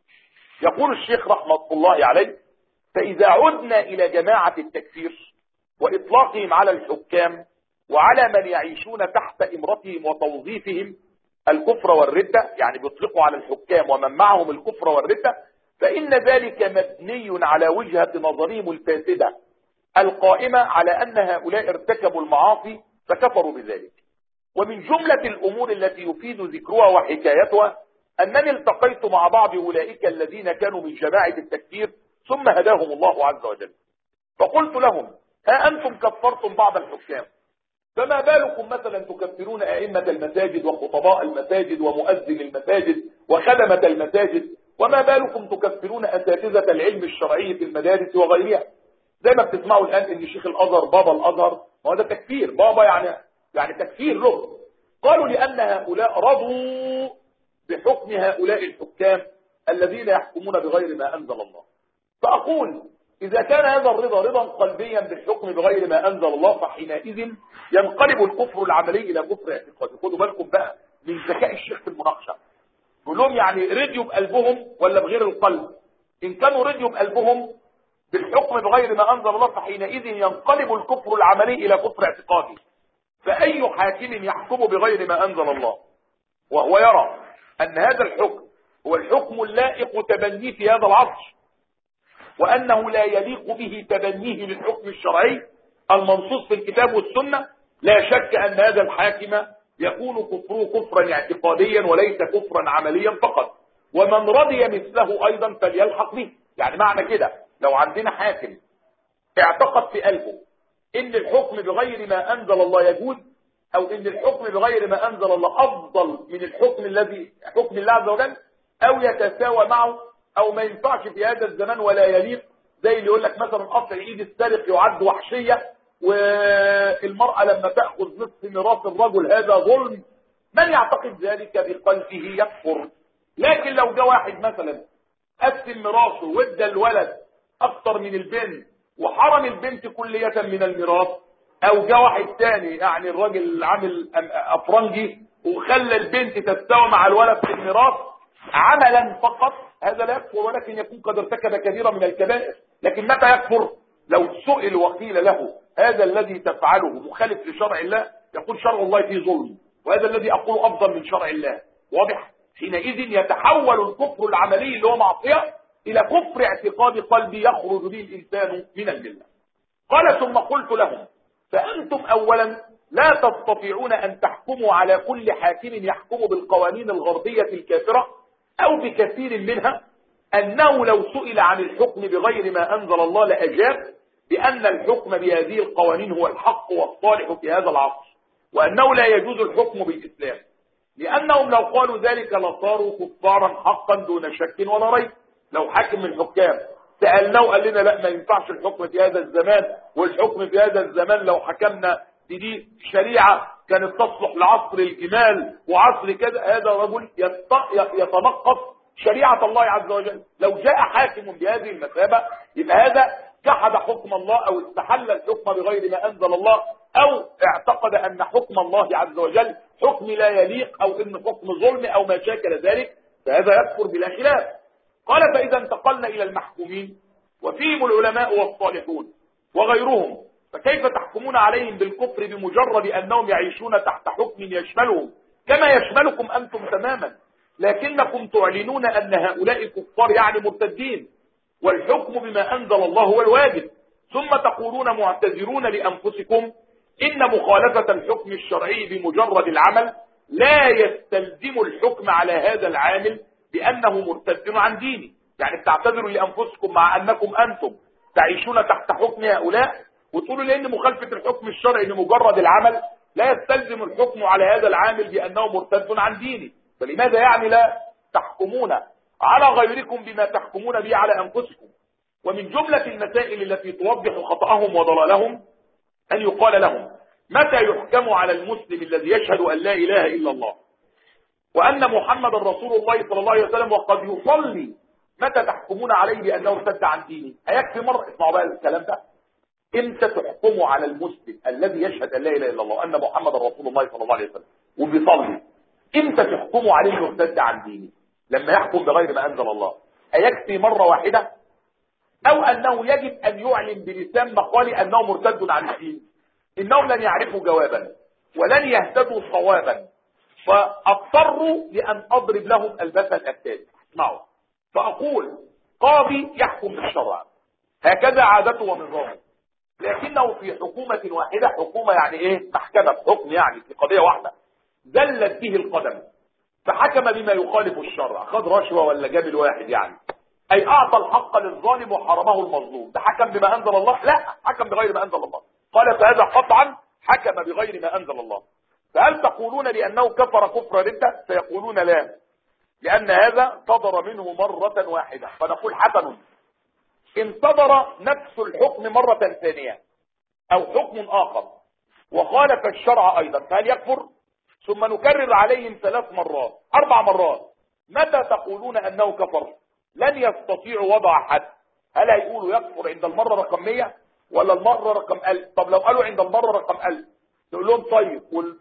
يقول الشيخ رحمة الله عليه: فإذا عدنا إلى جماعة التكفير وإطلاقهم على الحكام وعلى من يعيشون تحت إمرتهم وتوظيفهم الكفر والردة، يعني بيطلقوا على الحكام ومن معهم الكفر والردة، فإن ذلك مبني على وجهة نظرهم الفاسدة القائمة على أن هؤلاء ارتكبوا المعاصي فكفروا بذلك. ومن جملة الأمور التي يفيد ذكرها وحكايتها أنني التقيت مع بعض أولئك الذين كانوا من جماعة التكفير ثم هداهم الله عز وجل، فقلت لهم: ها أنتم كفرتم بعض الحكام، فما بالكم مثلا تكفرون أئمة المساجد وخطباء المساجد ومؤذن المساجد وخدمة المساجد، وما بالكم تكفرون أساتذة العلم الشرعي في المدارس وغيرها، زي ما بتسمعوا الآن إن شيخ الأزهر بابا الأزهر، وهذا تكفير، بابا يعني تكفير له. قالوا لأن هؤلاء رضوا بحكم هؤلاء الحكام الذين يحكمون بغير ما أنزل الله. فأقول: إذا كان هذا الرضا رضا قلبيا بالحكم بغير ما أنزل الله، فحينئذ ينقلب الكفر العملي إلى كفر اعتقادي. خدوا بالكم بقى من ذكاء الشيخ في المناقشة، يقول لهم يعني رضيوا بقلبهم ولا بغير القلب؟ إن كانوا رضيوا بقلبهم بالحكم بغير ما أنزل الله، فحينئذ ينقلب الكفر العملي إلى كفر اعتقادي. فأي حاكم يحكم بغير ما أنزل الله وهو يرى أن هذا الحكم هو الحكم اللائق تبنيه في هذا العصر، وأنه لا يليق به تبنيه للحكم الشرعي المنصوص في الكتاب والسنة، لا شك أن هذا الحاكم يكون كفره كفرا اعتقاديا وليس كفرا عمليا فقط. ومن رضي مثله أيضا فليلحق به. يعني معنى كده لو عندنا حاكم اعتقد في قلبه إن الحكم بغير ما أنزل الله يجوز، أو إن الحكم بغير ما أنزل الله أفضل من الحكم حكم الله عز وجل، أو يتساوى معه، أو ما ينفعش في هذا الزمان ولا يليق، زي اللي يقول لك مثلا قطع ايد السارق يعد وحشية، والمرأة لما تأخذ نصف ميراث الرجل هذا ظلم. من يعتقد ذلك بقلبه يكفر. لكن لو جاء واحد مثلا قسم ميراثه وادى الولد أكتر من البنت وحرم البنت كلية من الميراث، أو جاء واحد تاني يعني الراجل عامل أفرنجي وخلى البنت تستوى مع الولد في الميراث عملا فقط، هذا لا يكفر، ولكن يكون قد ارتكب كبيرة من الكبائر. لكن متى يكفر؟ لو سئل وقيل له هذا الذي تفعله مخالف لشرع الله، يقول شرع الله فيه ظلم، وهذا الذي أقول أفضل من شرع الله. واضح؟ حينئذ يتحول الكفر العملي اللي هو معصية إلى كفر اعتقادي قلبي يخرج به الإنسان من الملة. قال: ثم قلت لهم: فأنتم أولا لا تستطيعون أن تحكموا على كل حاكم يحكم بالقوانين الغربية الكافرة أو بكثير منها، أنه لو سئل عن الحكم بغير ما أنزل الله لأجاب بأن الحكم بهذه القوانين هو الحق والصالح في هذا العصر، وأنه لا يجوز الحكم بالإسلام، لأنهم لو قالوا ذلك لصاروا كفارا حقا دون شك ولا ريب. لو حاكم من الحكام سألناه وقال لنا لا ما ينفعش الحكم في هذا الزمان، والحكم في هذا الزمان لو حكمنا دي شريعة كانت تصلح لعصر الجمال وعصر كذا، هذا رجل يتنقص شريعة الله عز وجل. لو جاء حاكم بهذه المثابة يبقى هذا جحد حكم الله، أو استحل الحكم بغير ما أنزل الله، أو اعتقد أن حكم الله عز وجل حكم لا يليق، أو إن حكم ظلم أو ما شاكل ذلك، فهذا يكفر بلا خلاف. قال: فإذا انتقلنا إلى المحكومين وفيهم العلماء والصالحون وغيرهم، فكيف تحكمون عليهم بالكفر بمجرد أنهم يعيشون تحت حكم يشملهم كما يشملكم أنتم تماما، لكنكم تعلنون أن هؤلاء كفار يعني مرتدين، والحكم بما أنزل الله هو الواجب، ثم تقولون معتذرون لأنفسكم إن مخالفة الحكم الشرعي بمجرد العمل لا يستلزم الحكم على هذا العامل بأنه مرتد عن دينه، يعني بتعتذروا لانفسكم مع انكم انتم تعيشون تحت حكم هؤلاء، وتقولوا لان مخالفه الحكم الشرعي لمجرد العمل لا يستلزم الحكم على هذا العامل بانه مرتد عن دينه، فلماذا يعني لا تحكمون على غيركم بما تحكمون به على انفسكم؟ ومن جمله المسائل التي توضح خطأهم وضلالهم ان يقال لهم: متى يحكم على المسلم الذي يشهد ان لا اله الا الله وان محمد رسول الله صلى الله عليه وسلم وقد يصلي، متى تحكمون عليه بانه ارتد عن دينه؟ هيكفي مره اسمعوا بقى الكلام ده. امتى تحكموا على المسلم الذي يشهد ان لا اله الا الله وان محمد رسول الله صلى الله عليه وسلم وبيصلي، امتى تحكموا عليه انه ارتد عن دينه؟ لما يحكم بغير ما انزل الله. هيكفي مره واحده؟ او انه يجب ان يعلن بلسان مقالي انه مرتد عن الدين؟ انهم لن يعرفوا جوابا ولن يهتدوا صوابا، فاضطروا لان اضرب لهم المثل التالي. اسمعوا. فاقول: قاضي يحكم بالشرع، هكذا عادته ونظامه، لكنه في حكومة واحدة، حكومة يعني ايه؟ محكمة، حكم يعني في قضية واحدة، زلت به القدم فحكم بما يخالف الشرع، خد رشوة ولا جاب الواحد يعني، اي اعطى الحق للظالم وحرمه المظلوم، ده حكم بما انزل الله؟ لا، حكم بغير ما انزل الله. قال: فهذا قطعا حكم بغير ما انزل الله. فهل تقولون لانه كفر كفر ردة؟ سيقولون لا، لان هذا صدر منه مرة واحدة. فنقول: حسن، ان صدر نفس الحكم مرة ثانية او حكم اخر وخالف الشرع ايضا فهل يكفر؟ ثم نكرر عليهم 3 مرات 4 مرات، متى تقولون انه كفر؟ لن يستطيعوا وضع حد. هل هيقولوا يكفر عند المرة رقم 100 ولا المرة رقم 1000؟ طب لو قالوا عند المرة رقم 1000 نقول لهم: طيب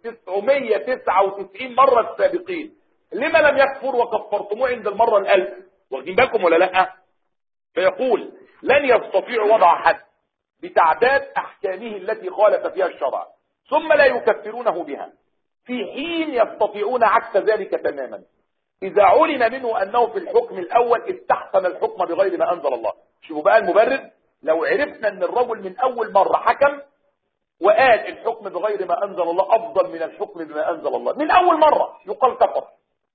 وال999 مرة السابقين لما لم يكفر وكفرتموه عند المرة 1000؟ واخدين بالكم ولا لا؟ فيقول: لن يستطيعوا وضع حد بتعداد احكامه التي خالف فيها الشرع، ثم لا يكفرونه بها، في حين يستطيعون عكس ذلك تماما اذا علم منه انه في الحكم الاول استحسن الحكم بغير ما انزل الله. شوفوا بقى المبرر، لو عرفنا ان الرجل من اول مرة حكم وقال الحكم بغير ما انزل الله افضل من الحكم بما انزل الله من اول مرة، يقال كفر.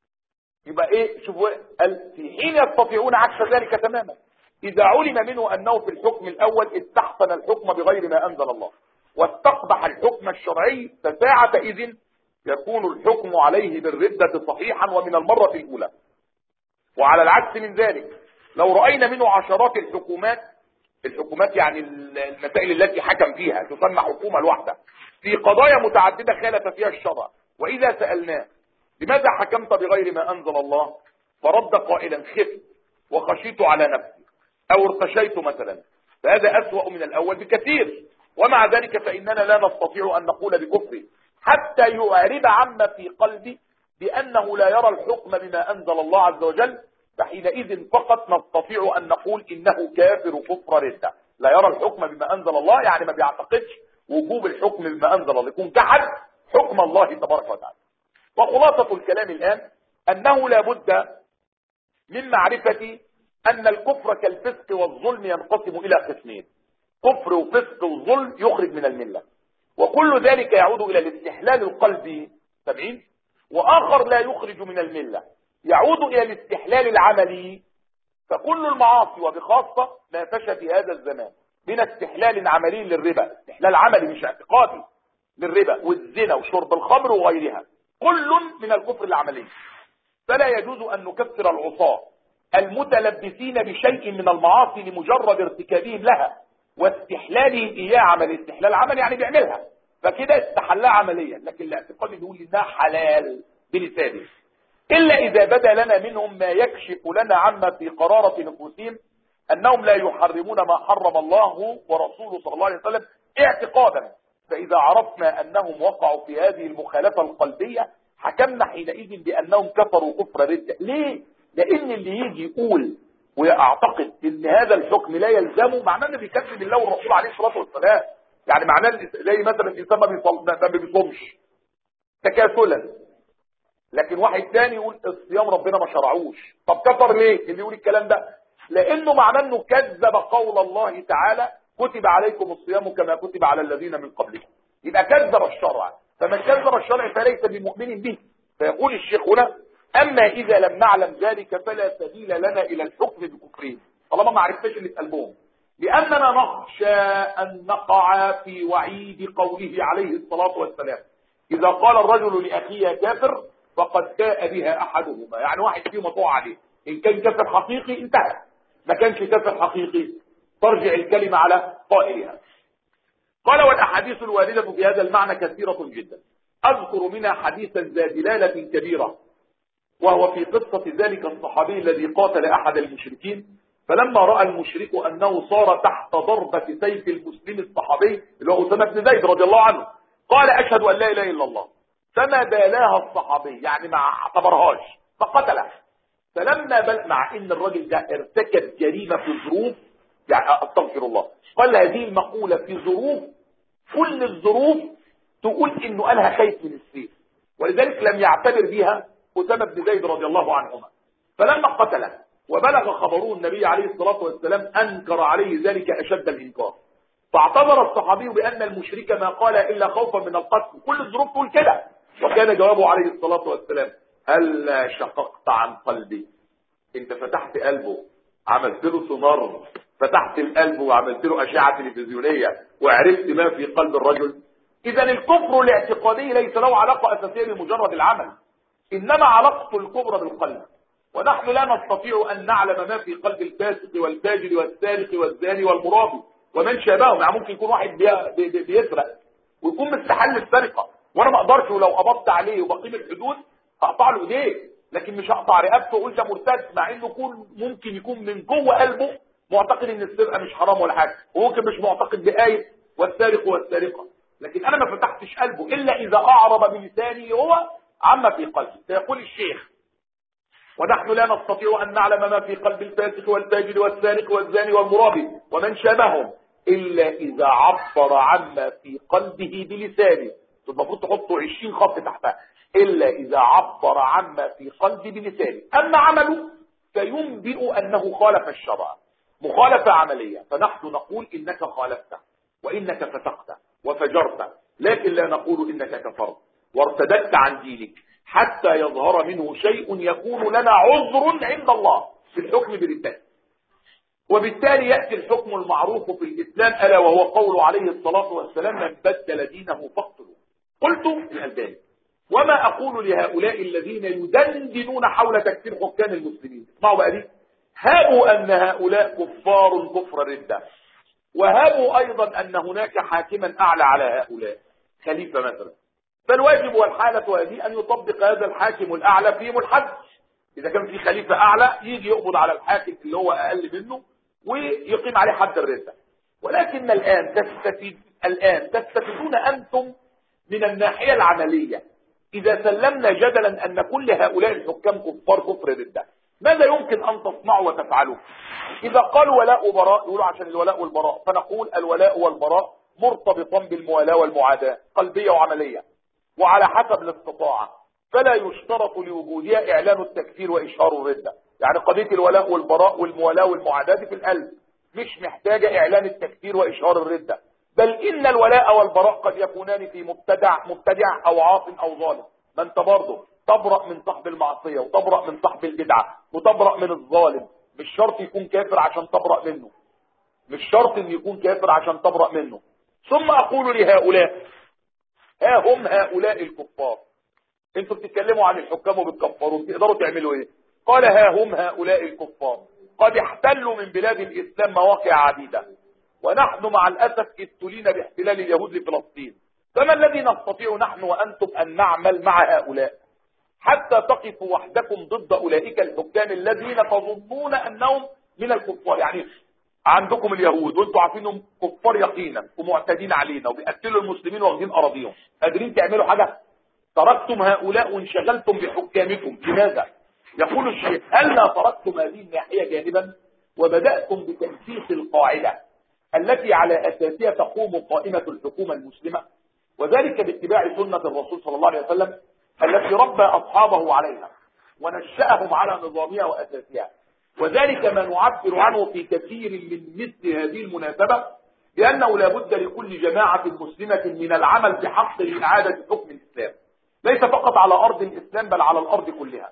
يبقى ايه؟ شوفوا، قال في حين يستطيعون عكس ذلك تماما اذا علم منه انه في الحكم الاول استحسن الحكم بغير ما انزل الله واستقبح الحكم الشرعي، فساعة اذن يكون الحكم عليه بالردة صحيحا ومن المرة الاولى. وعلى العكس من ذلك، لو رأينا منه عشرات الحكومات يعني المسائل التي حكم فيها تسمى حكومة الواحدة في قضايا متعددة خالف فيها الشرع، واذا سألناه: لماذا حكمت بغير ما انزل الله؟ فرد قائلا: خفت وخشيت على نفسي او ارتشيت مثلا، فهذا اسوأ من الاول بكثير. ومع ذلك فاننا لا نستطيع ان نقول بكفره حتى يعرب عما في قلبي بانه لا يرى الحكم بما انزل الله عز وجل، فحينئذ فقط نستطيع ان نقول انه كافر كفر ردة. لا يرى الحكم بما انزل الله يعني ما بيعتقدش وجوب الحكم بما انزل الله، يكون جحد حكم الله تبارك وتعالى. وخلاصة الكلام الآن أنه لا بد من معرفة أن الكفر كالفسق والظلم ينقسم إلى قسمين: كفر وفسق وظلم يخرج من الملة، وكل ذلك يعود إلى الاستحلال القلبي 70، وآخر لا يخرج من الملة يعود إلى الاستحلال العملي. فكل المعاصي وبخاصة ما فشى في هذا الزمان من استحلال عملي للربا، استحلال عملي مش اعتقادي للربا والزنا وشرب الخمر وغيرها، كل من الكفر العملي. فلا يجوز أن نكفر العصاة المتلبسين بشيء من المعاصي لمجرد ارتكابهم لها واستحلالهم إياه عملي. استحلال عملي يعني بيعملها فكده استحلها عمليا، لكن الاعتقاد بيقول إنها حلال بلسانه، إلا إذا بدا لنا منهم ما يكشف لنا عما في قرارة نفوسهم أنهم لا يحرمون ما حرم الله ورسوله صلى الله عليه وسلم اعتقادا. فإذا عرفنا أنهم وقعوا في هذه المخالفة القلبية حكمنا حينئذ بأنهم كفروا كفر ردة. ليه؟ لأن اللي يجي يقول ويعتقد ان هذا الحكم لا يلزمه معناه انه بيكذب الله والرسول عليه الصلاه والسلام. يعني معناه زي مثلا الانسان ما بيصومش تكاسلا، لكن واحد ثاني يقول الصيام ربنا ما شرعوش. طب كفر ليه اللي يقول الكلام ده؟ لانه معناه انه كذب قول الله تعالى كتب عليكم الصيام كما كتب على الذين من قبلكم، يبقى كذب الشرع. فمن كذب الشرع فليس بمؤمن به. فيقول الشيخ هنا أما إذا لم نعلم ذلك فلا سبيل لنا إلى الحكم بكفرهم طالما ما عرفناش اللي في قلبهم، لأننا نخشى أن نقع في وعيد قوله عليه الصلاة والسلام: إذا قال الرجل لأخيه كافر فقد باء بها أحدهما. يعني واحد فيهم طوع عليه، إن كان كافر حقيقي انتهى، ما كانش كافر حقيقي ترجع الكلمة على قائلها. قال: والأحاديث الواردة في هذا المعنى كثيرة جدا، أذكر منها حديثا ذا دلالة كبيرة، وهو في قصة ذلك الصحابي الذي قاتل أحد المشركين، فلما رأى المشرك أنه صار تحت ضربة سيف المسلم الصحابي اللي هو أسامة بن زيد رضي الله عنه، قال: أشهد أن لا إله إلا الله. فما بالاها الصحابي، يعني ما اعتبرهاش، فقتله. فلما مع ان الراجل ده ارتكب جريمة في ظروف، يعني استغفر الله، قال هذه المقولة في ظروف كل الظروف تقول انه قالها خايف من السيف، ولذلك لم يعتبر بها أسامة بن زيد رضي الله عنهما. فلما قتله وبلغ خبره النبي عليه الصلاة والسلام أنكر عليه ذلك أشد الإنكار، فاعتذر الصحابي بأن المشرك ما قال إلا خوفا من القتل، كل الظروف تقول كده. وكان جوابه عليه الصلاة والسلام: هلا شققت عن قلبي، انت فتحت قلبه، عملت له سونار، فتحت القلب وعملت له أشعة تلفزيونية وعرفت ما في قلب الرجل. إذا الكفر الاعتقادي ليس له علاقة أساسية بمجرد العمل، إنما علاقته الكبرى بالقلب، ونحن لا نستطيع أن نعلم ما في قلب الفاسق والفاجر والسارق والزاني والمرابي ومن شابههم. يعني ممكن يكون واحد بيسرق ويكون مستحل السرقة، وانا ما اقدرش ولو قبضت عليه وبقيم الحدود هقطع له ايديه، لكن مش هقطع رقبته واقول ده مرتد، مع انه ممكن يكون من جوه قلبه معتقد ان السرقه مش حرام ولا حاجه، وممكن مش معتقد بآية والسارق والسارقه، لكن انا ما فتحتش قلبه الا اذا اعرض بلسانه هو عما في قلبه. سيقول الشيخ: ونحن لا نستطيع أن نعلم ما في قلب الفاسق والفاجر والسارق والزاني والمرابي ومن شابههم إلا إذا عبر عما في قلبه بلسانه. المفروض تحطوا 20 خط تحتها: إلا إذا عبر عما في قلبه بلسانه. أما عمله فينبئ أنه خالف الشرع مخالفة عملية، فنحن نقول إنك خالفت وإنك فتقت وفجرت، لكن لا نقول إنك كفرت وارتدت عن دينك حتى يظهر منه شيء يكون لنا عذر عند الله في الحكم بالردة. وبالتالي يأتي الحكم المعروف في الإسلام، ألا وهو قول عليه الصلاة والسلام: من بدل دينه فاقتلوه. قلت الألباني: وما أقول لهؤلاء الذين يدندنون حول تكفير حكام المسلمين؟ اسمعوا بقى دي: هابوا أن هؤلاء كفار كفر ردة، وهابوا أيضا أن هناك حاكما أعلى على هؤلاء، خليفة مثلا، فالواجب والحالة هذه أن يطبق هذا الحاكم الأعلى فيهم الحد. إذا كان في خليفة أعلى يجي يقبض على الحاكم اللي هو أقل منه ويقيم عليه حد الردة. ولكن الآن تستفيدون أنتم من الناحية العملية. إذا سلمنا جدلا أن كل هؤلاء الحكام كفار كفر ردة، ماذا يمكن أن تصنعوا وتفعلوا؟ إذا قالوا ولاء وبراء يقولوا عشان الولاء والبراء، فنقول الولاء والبراء مرتبطا بالموالاة والمعاداة قلبية وعملية وعلى حسب الاستطاعة، فلا يشترط لوجودها إعلان التكفير وإشهار الردة. يعني قضية الولاء والبراء والموالاة والمعاداة في القلب مش محتاجة إعلان التكفير وإشهار الردة، بل إن الولاء والبراء قد يكونان في مبتدع أو عاص أو ظالم. ما انت برضه تبرأ من صاحب المعصية وتبرأ من صاحب البدعة وتبرأ من الظالم، مش شرط يكون كافر عشان تبرأ منه، مش شرط ان يكون كافر عشان تبرأ منه. ثم أقول لهؤلاء: ها هم هؤلاء الكفار، انتوا بتتكلموا عن الحكام وبتكفروا، تقدروا تعملوا ايه؟ قال: ها هم هؤلاء الكفار قد احتلوا من بلاد الإسلام مواقع عديدة، ونحن مع الأسف ابتلينا باحتلال اليهود لفلسطين، فما الذي نستطيع نحن وأنتم أن نعمل مع هؤلاء حتى تقفوا وحدكم ضد أولئك الحكام الذين تظنون أنهم من الكفار؟ يعني عندكم اليهود وانتم عارفينهم كفار يقينا ومعتدين علينا وبيقتلوا المسلمين واخدين أراضيهم، قادرين تعملوا حاجة؟ تركتم هؤلاء وانشغلتم بحكامكم، لماذا؟ يقول الشيخ: ألا تركتم هذه الناحية جانبا وبدأتم بتنسيق القاعدة التي على أساسها تقوم قائمة الحكومة المسلمة، وذلك باتباع سنة الرسول صلى الله عليه وسلم التي ربى أصحابه عليها ونشأهم على نظامها وأساسها. وذلك ما نعبر عنه في كثير من مثل هذه المناسبة بأنه لا بد لكل جماعة مسلمة من العمل بحق لإعادة حكم الإسلام، ليس فقط على أرض الإسلام بل على الأرض كلها.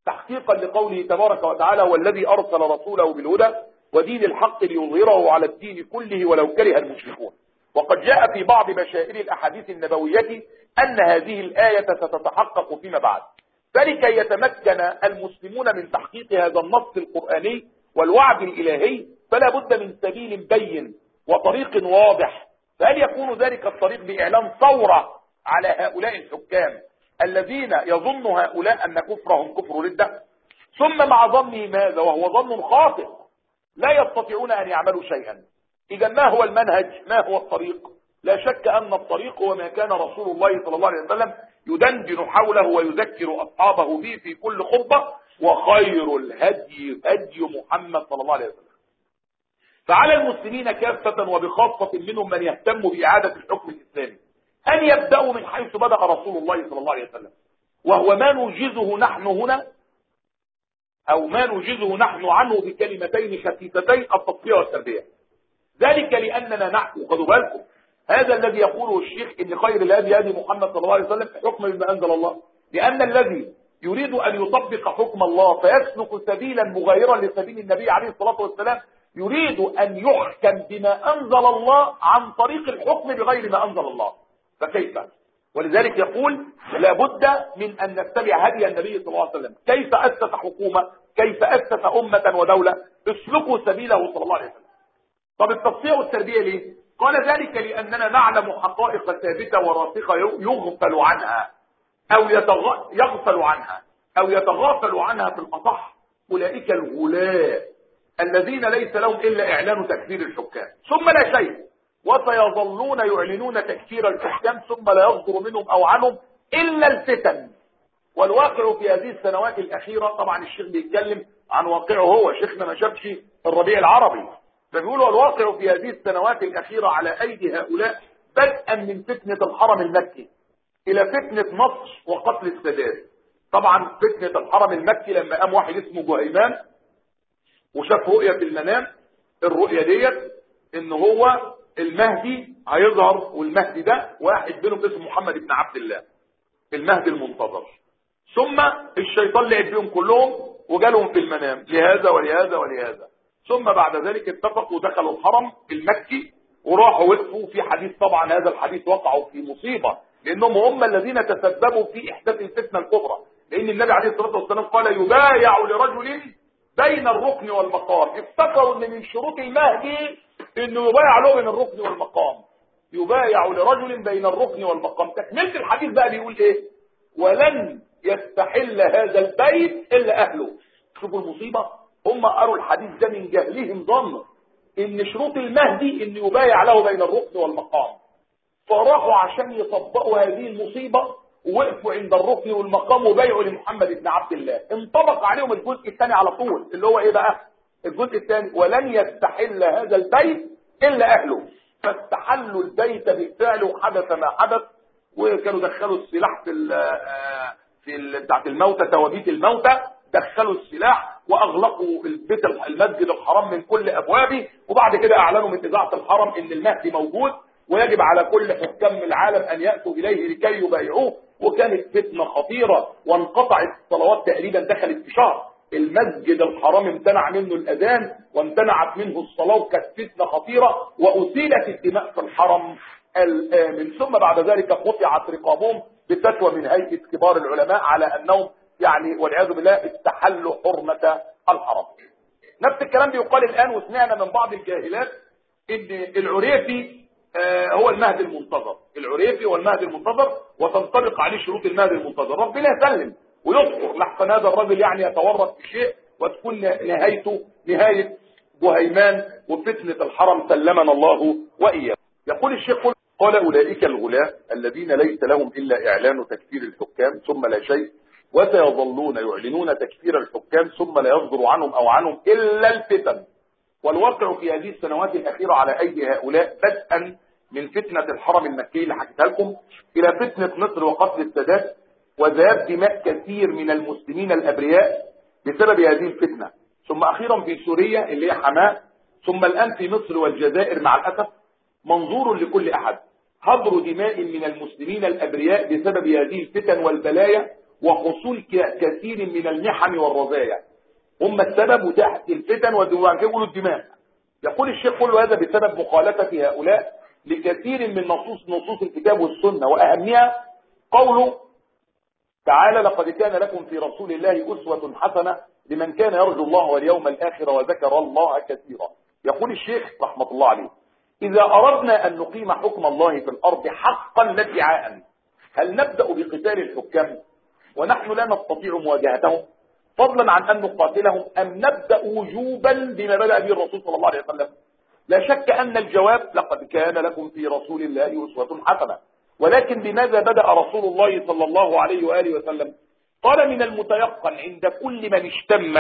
تحقيقا لقوله تبارك وتعالى: والذي أرسل رسوله بالهدى ودين الحق ليظهره على الدين كله ولو كره المشركون. وقد جاء في بعض بشائر الأحاديث النبوية أن هذه الآية ستتحقق فيما بعد. فلكي يتمكن المسلمون من تحقيق هذا النص القرآني والوعد الإلهي فلا بد من سبيل بين وطريق واضح. فهل يكون ذلك الطريق بإعلان ثورة على هؤلاء الحكام الذين يظن هؤلاء أن كفرهم كفر ردة؟ ثم مع ظنه ماذا وهو ظن خاطئ لا يستطيعون أن يعملوا شيئا. إذا ما هو المنهج؟ ما هو الطريق؟ لا شك أن الطريق هو ما كان رسول الله صلى الله عليه وسلم يدندن حوله ويذكر أصحابه به في كل خطبة: وخير الهدي هدي محمد صلى الله عليه وسلم. فعلى المسلمين كافة وبخاصة منهم من يهتم بإعادة الحكم الإسلامي أن يبدأوا من حيث بدأ رسول الله صلى الله عليه وسلم، وهو ما نوجزه نحن هنا أو ما نوجزه نحن عنه بكلمتين خفيفتين: التصفية والتربية. ذلك لأننا نحن، خذوا بالكم، هذا الذي يقوله الشيخ إن خير الهدي هدي محمد صلى الله عليه وسلم حكم بما أنزل الله، لأن الذي يريد أن يطبق حكم الله فيسلك سبيلا مغايرا لسبيل النبي عليه الصلاة والسلام يريد أن يحكم بما أنزل الله عن طريق الحكم بغير ما أنزل الله. فكيف؟ ولذلك يقول لابد من أن نتبع هدي النبي صلى الله عليه وسلم. كيف أسس حكومة؟ كيف أسس أمة ودولة؟ اسلكوا سبيله صلى الله عليه وسلم. طب التصفية والتربية ليه؟ قال ذلك لأننا نعلم حقائق ثابتة وراسخة يغفل عنها أو يغفل عنها أو يتغافل عنها في الأصح أولئك الغلاة الذين ليس لهم إلا إعلان تكفير الحكام ثم لا شيء، وسيظلون يعلنون تكفير الحكام ثم لا يصدر منهم أو عنهم إلا الفتن. والواقع في هذه السنوات الأخيرة، طبعا الشيخ بيتكلم عن واقعه هو، شيخنا ما شافش الربيع العربي، فبيقولوا الواقع في هذه السنوات الأخيرة على أيدي هؤلاء بدءا من فتنة الحرم المكي إلى فتنة مصر وقتل السادات. طبعا فتنة الحرم المكي لما قام واحد اسمه جهيمان وشاف رؤية في المنام، الرؤية ديت ان هو المهدي هيظهر، والمهدي ده واحد بينهم اسمه محمد بن عبد الله، المهدي المنتظر. ثم الشيطان لعب بيهم كلهم وجالهم في المنام لهذا ولهذا ولهذا. ثم بعد ذلك اتفقوا ودخلوا الحرم المكي وراحوا وقفوا في حديث. طبعا هذا الحديث وقعوا في مصيبة لانهم هم الذين تسببوا في احداث الفتنة الكبرى، لان النبي عليه الصلاة والسلام قال يبايع لرجل بين الركن والمقام. افتكروا ان من شروط المهدي انه يبايع له بين الركن والمقام، يبايع لرجل بين الركن والمقام. تكملة الحديث بقى بيقول ايه؟ ولن يستحل هذا البيت الا اهله. شوفوا المصيبة، هم قروا الحديث ده من جهلهم، ظنوا ان شروط المهدي ان يبايع له بين الركن والمقام، فراحوا عشان يطبقوا هذه المصيبة ووقفوا عند الركن والمقام وبايعوا لمحمد بن عبد الله. انطبق عليهم الجزء الثاني على طول، اللي هو ايه بقى؟ الجزء الثاني ولن يستحل هذا البيت الا اهله. فاستحلوا البيت بالفعل وحدث ما حدث، وكانوا دخلوا السلاح في بتاعت الموتى، توابيت الموتى، دخلوا السلاح واغلقوا البيت المسجد الحرام من كل ابوابه. وبعد كده اعلنوا من اذاعه الحرم ان المهدي موجود ويجب على كل حكام العالم ان ياتوا اليه لكي يبايعوه. وكانت فتنه خطيره وانقطعت الصلوات تقريبا، دخلت في شهر. المسجد الحرام امتنع منه الاذان وامتنعت منه الصلاه، وكانت فتنه خطيره واسيلت الدماء في الحرم الامن. ثم بعد ذلك قطعت رقابهم بفتوى من هيئه كبار العلماء على انهم يعني والعياذ بالله استحلوا حرمه الحرم. نفس الكلام بيقال الان، وسمعنا من بعض الجاهلات ان العريفي هو المهدي المنتظر. العريفي هو المهدي المنتظر وتنطبق عليه شروط المهدي المنتظر. ربنا يسلم ويصبر لحسن هذا الرجل يعني يتورط في شيء وتكون نهايته نهاية جهيمان وفتنة الحرم سلمنا الله وإياه. يقول الشيخ قال أولئك الغلاة الذين ليس لهم إلا إعلان تكفير الحكام ثم لا شيء، وسيظلون يعلنون تكفير الحكام ثم لا يصدر عنهم أو عنهم إلا الفتن. والواقع في هذه السنوات الأخيرة على أيدي هؤلاء بدءا من فتنة الحرم المكي اللي حكيتها لكم إلى فتنة مصر وقتل السادات وذهاب دماء كثير من المسلمين الأبرياء بسبب هذه الفتنة، ثم أخيرا في سوريا اللي هي حماة، ثم الآن في مصر والجزائر مع الأسف. منظور لكل أحد هدر دماء من المسلمين الأبرياء بسبب هذه الفتن والبلايا وحصول كثير من المحن والرزايا هم السبب، وتحت الفتن ويقولوا الدماء. يقول الشيخ كل هذا بسبب مخالفة هؤلاء لكثير من نصوص الكتاب والسنة، وأهمها قوله تعالى: لقد كان لكم في رسول الله أسوة حسنة لمن كان يرجو الله واليوم الآخر وذكر الله كثيرا. يقول الشيخ رحمة الله عليه: إذا أردنا أن نقيم حكم الله في الأرض حقا لا ادعاء، هل نبدأ بقتال الحكام ونحن لا نستطيع مواجهتهم فضلا عن أن نقاتلهم، أم نبدأ وجوبا بما بدأ به الرسول صلى الله عليه وسلم؟ لا شك أن الجواب: لقد كان لكم في رسول الله أسوة حسنة. ولكن بماذا بدأ رسول الله صلى الله عليه وآله وسلم؟ قال: من المتيقن عند كل من اشتم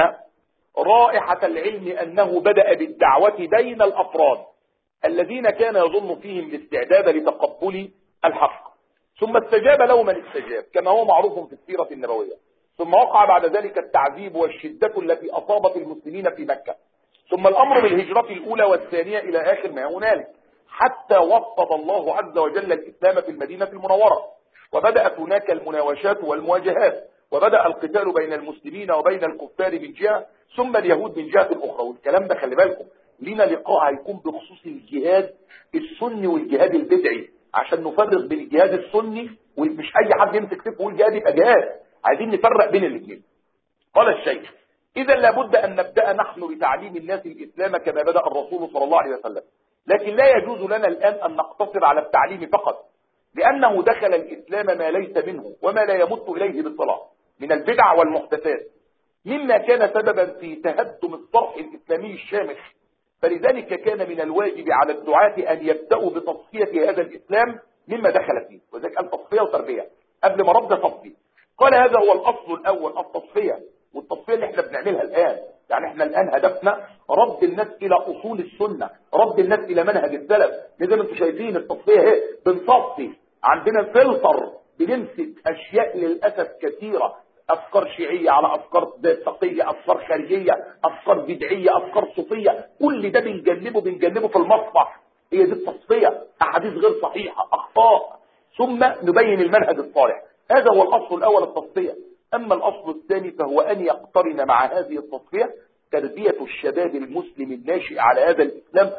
رائحة العلم أنه بدأ بالدعوة بين الأفراد الذين كان يظن فيهم الاستعداد لتقبل الحق، ثم استجاب له من استجاب كما هو معروف في السيرة النبوية، ثم وقع بعد ذلك التعذيب والشدة التي أصابت المسلمين في مكة، ثم الأمر بالهجرة الأولى والثانية إلى آخر ما هنالك، حتى وفض الله عز وجل الإسلام في المدينة المنورة، وبدأت هناك المناوشات والمواجهات، وبدأ القتال بين المسلمين وبين الكفار من جهة، ثم اليهود من جهة أخرى. والكلام ده خلي بالكم لينا لقاء هيكون بخصوص الجهاد السني والجهاد البدعي، عشان نفرق بين الجهاد السني، ومش أي حد يمسك سيف ويقول جهاد يبقى جهاد، عايزين نفرق بين الاثنين. قال الشيخ: إذا لابد أن نبدأ نحن بتعليم الناس الإسلام كما بدأ الرسول صلى الله عليه وسلم، لكن لا يجوز لنا الآن أن نقتصر على التعليم فقط، لأنه دخل الإسلام ما ليس منه وما لا يمت إليه بالصلاة من البدع والمحدثات، مما كان سببا في تهدم الصرح الإسلامي الشامخ. فلذلك كان من الواجب على الدعاة أن يبدأوا بتصفية هذا الإسلام مما دخل فيه، وذلك قال تصفية وتربية قبل ما رد تصفية. قال: هذا هو الأصل الأول، التصفية، والتصفية اللي احنا بنعملها الآن. يعني احنا الآن هدفنا رد الناس إلى أصول السنة، رد الناس إلى منهج السلف. زي ما انتم شايفين التصفية اهي، بنصفي، عندنا فلتر، بنمسك أشياء للأسف كثيرة، أفكار شيعية على أفكار تقية، أفكار خارجية، أفكار بدعية، أفكار صوفية، كل ده بنجنبه في المصفح. هي دي التصفية، أحاديث غير صحيحة، أخطاء، ثم نبين المنهج الصالح. هذا هو الأصل الأول، التصفية. أما الأصل الثاني فهو أن يقترن مع هذه التصفية تربية الشباب المسلم الناشئ على هذا الإسلام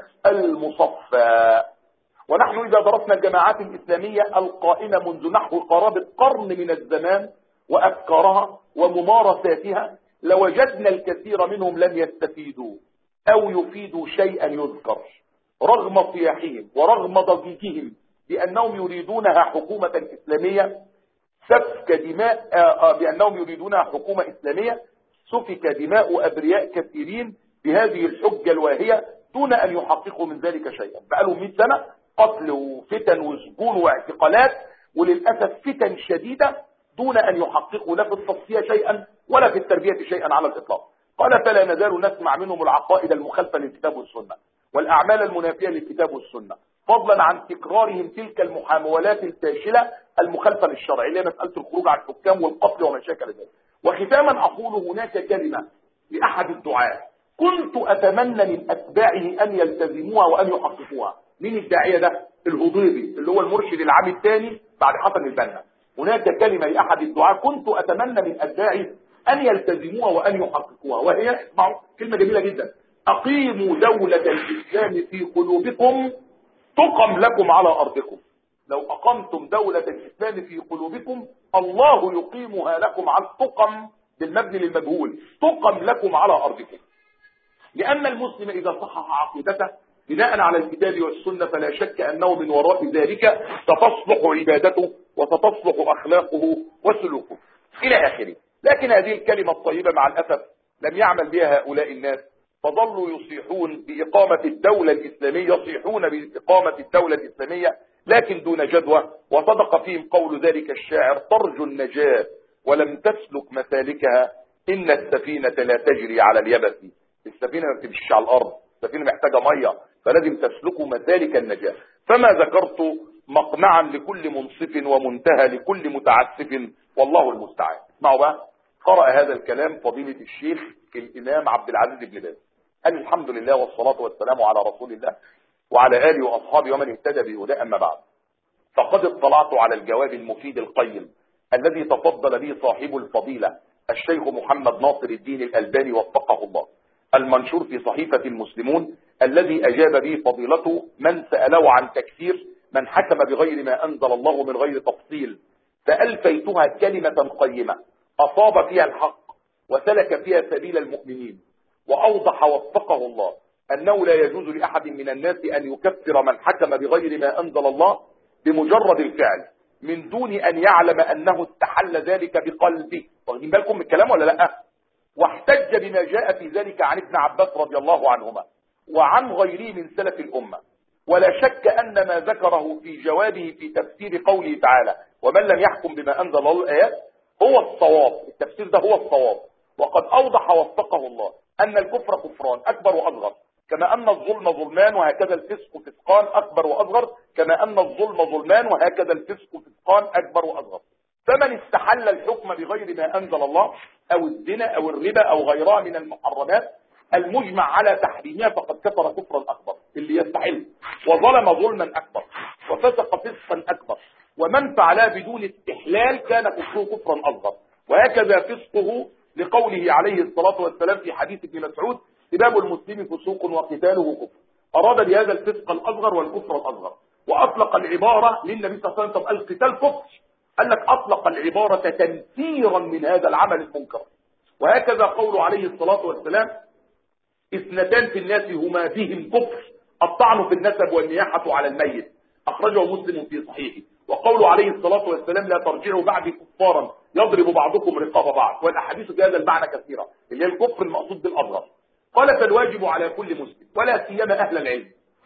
المصفى. ونحن إذا درسنا الجماعات الإسلامية القائمة منذ نحو قرابة قرن من الزمان وأفكارها وممارساتها، لوجدنا الكثير منهم لم يستفيدوا أو يفيدوا شيئا يذكر، رغم صياحهم ورغم ضجيجهم بأنهم يريدونها حكومة إسلامية سفك دماء، بأنهم يريدونها حكومة إسلامية سفك دماء أبرياء كثيرين بهذه الحجة الواهية دون أن يحققوا من ذلك شيئا. بقالهم 100 سنة قتل وفتن وسجون واعتقالات، وللأسف فتن شديدة دون أن يحققوا لا في التصفية شيئا ولا في التربية شيئا على الإطلاق. قال: فلا نزال نسمع منهم العقائد المخالفة للكتاب والسنة والأعمال المنافية للكتاب والسنة، فضلا عن تكرارهم تلك المحاولات الفاشلة المخالفة للشرع، اللي هي مسألة الخروج عن الحكام والقتل وما شاكل ذلك. وختاما أقول هناك كلمة لأحد الدعاة كنت أتمنى من أتباعه أن يلتزموها وأن يحققوها. مين الداعية ده؟ الهضيبي، اللي هو المرشد العام الثاني بعد حسن البنا. هناك كلمة لأحد الدعاة كنت أتمنى من أتباعه أن يلتزموها وأن يحققوها، وهي، اسمعوا كلمة جميلة جدا: أقيموا دولة الإسلام في قلوبكم تقم لكم على أرضكم. لو أقمتم دولة الإسلام في قلوبكم الله يقيمها لكم على تقم بالمبني للمجهول، تقم لكم على أرضكم. لأن المسلم إذا صحح عقيدته بناء على الكتاب والسنة فلا شك أنه من وراء ذلك ستصلح عبادته وستصلح أخلاقه وسلوكه إلى آخره. لكن هذه الكلمة الطيبة مع الأسف لم يعمل بها هؤلاء الناس، فظلوا يصيحون بإقامة الدولة الإسلامية، يصيحون بإقامة الدولة الإسلامية لكن دون جدوى. وصدق فيهم قول ذلك الشاعر: ترجو النجاة ولم تسلك مسالكها، إن السفينة لا تجري على اليبس. السفينة ما بتمشيش على الأرض، السفينة محتاجة مية، فلازم تسلكوا مسالك النجاة. فما ذكرت مقنعا لكل منصف ومنتهى لكل متعسف، والله المستعان. اسمعوا بقى، قرأ هذا الكلام فضيلة الشيخ الإمام عبد العزيز بن باز، قال: الحمد لله والصلاة والسلام على رسول الله وعلى آله وأصحابه ومن اهتدى بهداه، أما بعد، فقد اطلعت على الجواب المفيد القيم الذي تفضل به صاحب الفضيلة الشيخ محمد ناصر الدين الألباني وفقه الله، المنشور في صحيفة المسلمون، الذي أجاب به فضيلته من سأله عن تكفير من حكم بغير ما أنزل الله من غير تفصيل، فألفيتها كلمة قيمة أصاب فيها الحق وسلك فيها سبيل المؤمنين، وأوضح وفقه الله أنه لا يجوز لأحد من الناس أن يكفر من حكم بغير ما أنزل الله بمجرد الفعل من دون أن يعلم أنه استحل ذلك بقلبه. واخدين بالكم من الكلام ولا لا؟ واحتج بما جاء في ذلك عن ابن عباس رضي الله عنهما وعن غيره من سلف الأمة. ولا شك أن ما ذكره في جوابه في تفسير قوله تعالى ومن لم يحكم بما أنزل الله الآيات هو الصواب، التفسير ده هو الصواب. وقد أوضح وفقه الله أن الكفر كفران أكبر وأصغر، كما أن الظلم ظلمان وهكذا الفسق فسقان أكبر وأصغر، كما أن الظلم ظلمان وهكذا الفسق فسقان أكبر وأصغر. فمن استحل الحكم بغير ما أنزل الله أو الزنا أو الربا أو غيرها من المحرمات المجمع على تحريمها فقد كفر كفرا أكبر، اللي يستحل وظلم ظلما أكبر وفسق فسقا أكبر، ومن فعلها بدون استحلال كان كفره كفرا أصغر. وهكذا فسقه لقوله عليه الصلاة والسلام في حديث ابن مسعود سباب المسلم فسوق وقتاله كفر، أراد بهذا الفسق الأصغر والكفر الأصغر. وأطلق العبارة للنبي صلى الله عليه وسلم القتال كفر، قال لك أطلق العبارة تنفيرا من هذا العمل المنكر. وهكذا قول عليه الصلاة والسلام اثنتان في الناس هما بهم كفر الطعن في النسب والنياحة على الميت، أخرجه مسلم في صحيحه. وقول عليه الصلاة والسلام لا ترجعوا بعد كفارا يضرب بعضكم رقاب بعض، والأحاديث في هذا المعنى كثيرة اللي هي الكفر المقصود بالأصغر. قال فالواجب على كل مسلم ولا سيما أهل العلم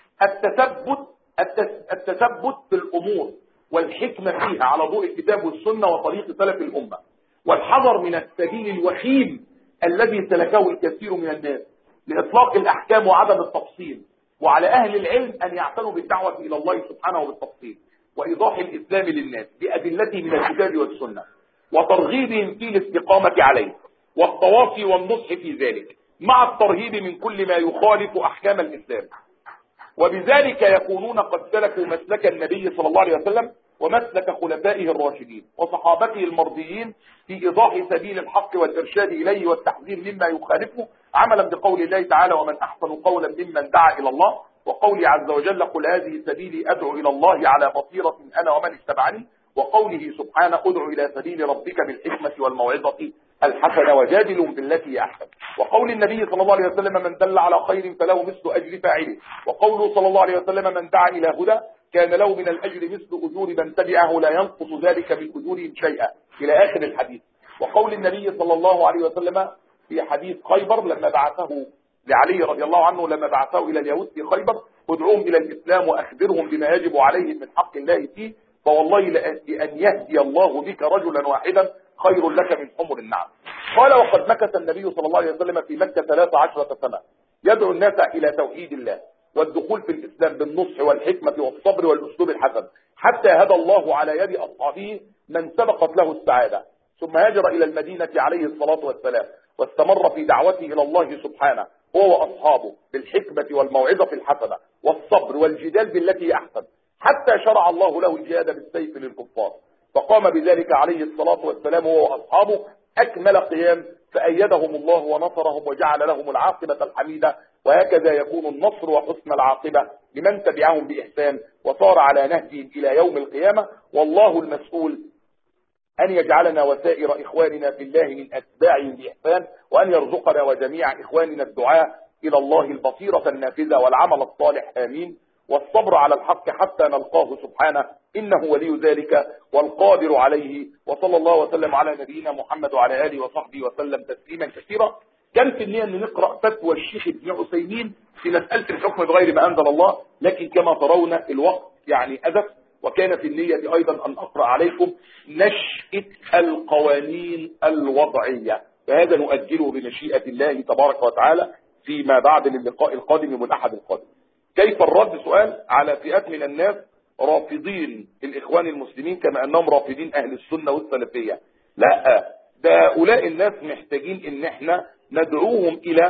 التثبت في الأمور والحكمة فيها على ضوء الكتاب والسنة وطريق سلف الأمة، والحذر من السبيل الوخيم الذي سلكه الكثير من الناس لإطلاق الأحكام وعدم التفصيل. وعلى أهل العلم أن يعتنوا بالدعوة إلى الله سبحانه بالتفصيل وإيضاح الإسلام للناس بأدلته من الكتاب والسنة وترغيبهم في الاستقامة عليه والتواصي والنصح في ذلك مع الترهيب من كل ما يخالف أحكام الإسلام. وبذلك يكونون قد سلكوا مسلك النبي صلى الله عليه وسلم ومسلك خلفائه الراشدين وصحابته المرضيين في إيضاح سبيل الحق والإرشاد إليه والتحذير مما يخالفه، عملا بقول الله تعالى ومن أحسن قولا ممن دعا إلى الله، وقوله عز وجل قل هذه سبيلي أدعو إلى الله على بصيرة أنا ومن اتبعني، وقوله سبحانه ادعو إلى سبيل ربك بالحكمة والموعظة الحسنة وجادلهم بالتي هي أحسن، وقول النبي صلى الله عليه وسلم من دل على خير فله مثل أجر فاعله، وقوله صلى الله عليه وسلم من دعا إلى هدى كان له من الأجر مثل أجور من تبعه لا ينقص ذلك من أجورهم شيئا إلى آخر الحديث. وقول النبي صلى الله عليه وسلم في حديث خيبر لما بعثه لعلي رضي الله عنه لما بعثه إلى اليهود في خيبر ادعوهم إلى الإسلام وأخبرهم بما يجب عليهم من حق الله فيه فوالله لأن يهدي الله بك رجلا واحدا خير لك من حمر النعم. قال وقد مكث النبي صلى الله عليه وسلم في مكة 13 سنة يدعو الناس إلى توحيد الله والدخول في الإسلام بالنصح والحكمة والصبر والأسلوب الحسن حتى هدى الله على يد أصحابه من سبقت له السعادة، ثم هاجر إلى المدينة عليه الصلاة والسلام واستمر في دعوته إلى الله سبحانه هو وأصحابه بالحكمة والموعظة الحسنة والصبر والجدال بالتي أحسن حتى شرع الله له الجهاد بالسيف للكفار، فقام بذلك عليه الصلاة والسلام هو وأصحابه أكمل قيام فأيدهم الله ونصرهم وجعل لهم العاقبة الحميدة. وهكذا يكون النصر وحسن العاقبة لمن تبعهم بإحسان وصار على نهجهم إلى يوم القيامة، والله المسؤول أن يجعلنا وسائر إخواننا في الله من أتباعهم بإحسان، وأن يرزقنا وجميع إخواننا الدعاء إلى الله البصيرة النافذة والعمل الصالح آمين، والصبر على الحق حتى نلقاه سبحانه إنه ولي ذلك والقادر عليه. وصلى الله وسلم على نبينا محمد وعلى آله وصحبه وسلم تسليما كثيرا. كان في النية أن نقرأ فتوى الشيخ ابن عثيمين في مسألة الحكم بغير ما أنزل الله، لكن كما ترون الوقت يعني أدف، وكان في النية أيضا أن أقرأ عليكم نشأة القوانين الوضعية، فهذا نؤجله بمشيئة الله تبارك وتعالى فيما بعد للقاء القادم يوم الأحد القادم. كيف الرد؟ سؤال على فئات من الناس رافضين الإخوان المسلمين كما أنهم رافضين أهل السنة والسلفية. لا، ده هؤلاء الناس محتاجين إن احنا ندعوهم إلى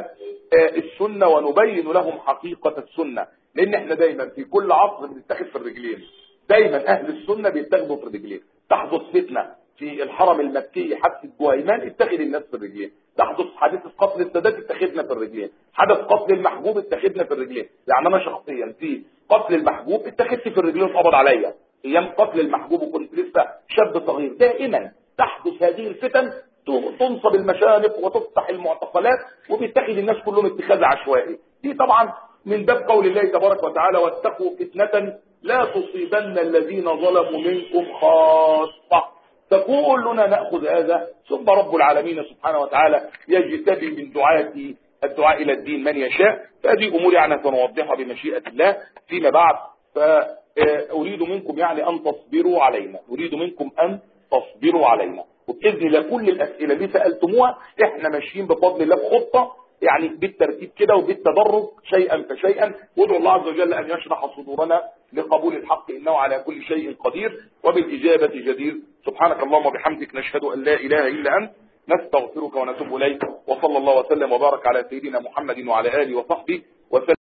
السنة ونبين لهم حقيقة السنة، لأن احنا دايما في كل عصر بنتخذ في الرجلين، دايما أهل السنة بيتخذوا في الرجلين، تحدث فتنة في الحرم المكي حادثه جهيمان اتخذ الناس في الرجلين، تحدث حادثه قتل السادات اتخذنا في الرجلين، حدث قتل المحبوب اتخذنا في الرجلين. يعني انا شخصيا في قتل المحبوب اتخذت في الرجلين واتقبض عليا ايام قتل المحبوب وكنت لسه شاب صغير. دائما تحدث هذه الفتن، تنصب المشانق وتفتح المعتقلات وبيتخذ الناس كلهم اتخاذ عشوائي. دي طبعا من باب قول الله تبارك وتعالى واتقوا فتنة لا تصيبن الذين ظلموا منكم خاصة. فكلنا نأخذ هذا، ثم رب العالمين سبحانه وتعالى يجتبي من الدعاء إلى الدين من يشاء. فهذه أمور يعني سنوضحها بمشيئة الله فيما بعد. فأريد منكم يعني أن تصبروا علينا، أريد منكم أن تصبروا علينا، وبإذن الله كل الأسئلة اللي سألتموها احنا ماشيين بفضل الله بخطة، يعني بالترتيب كده وبالتدرج شيئا فشيئا. وادعو الله عز وجل أن يشرح صدورنا لقبول الحق إنه على كل شيء قدير وبالإجابة جدير. سبحانك اللهم وبحمدك، نشهد أن لا إله إلا أنت، نستغفرك ونتوب إليك. وصلى الله وسلم وبارك على سيدنا محمد وعلى آله وصحبه وسلم.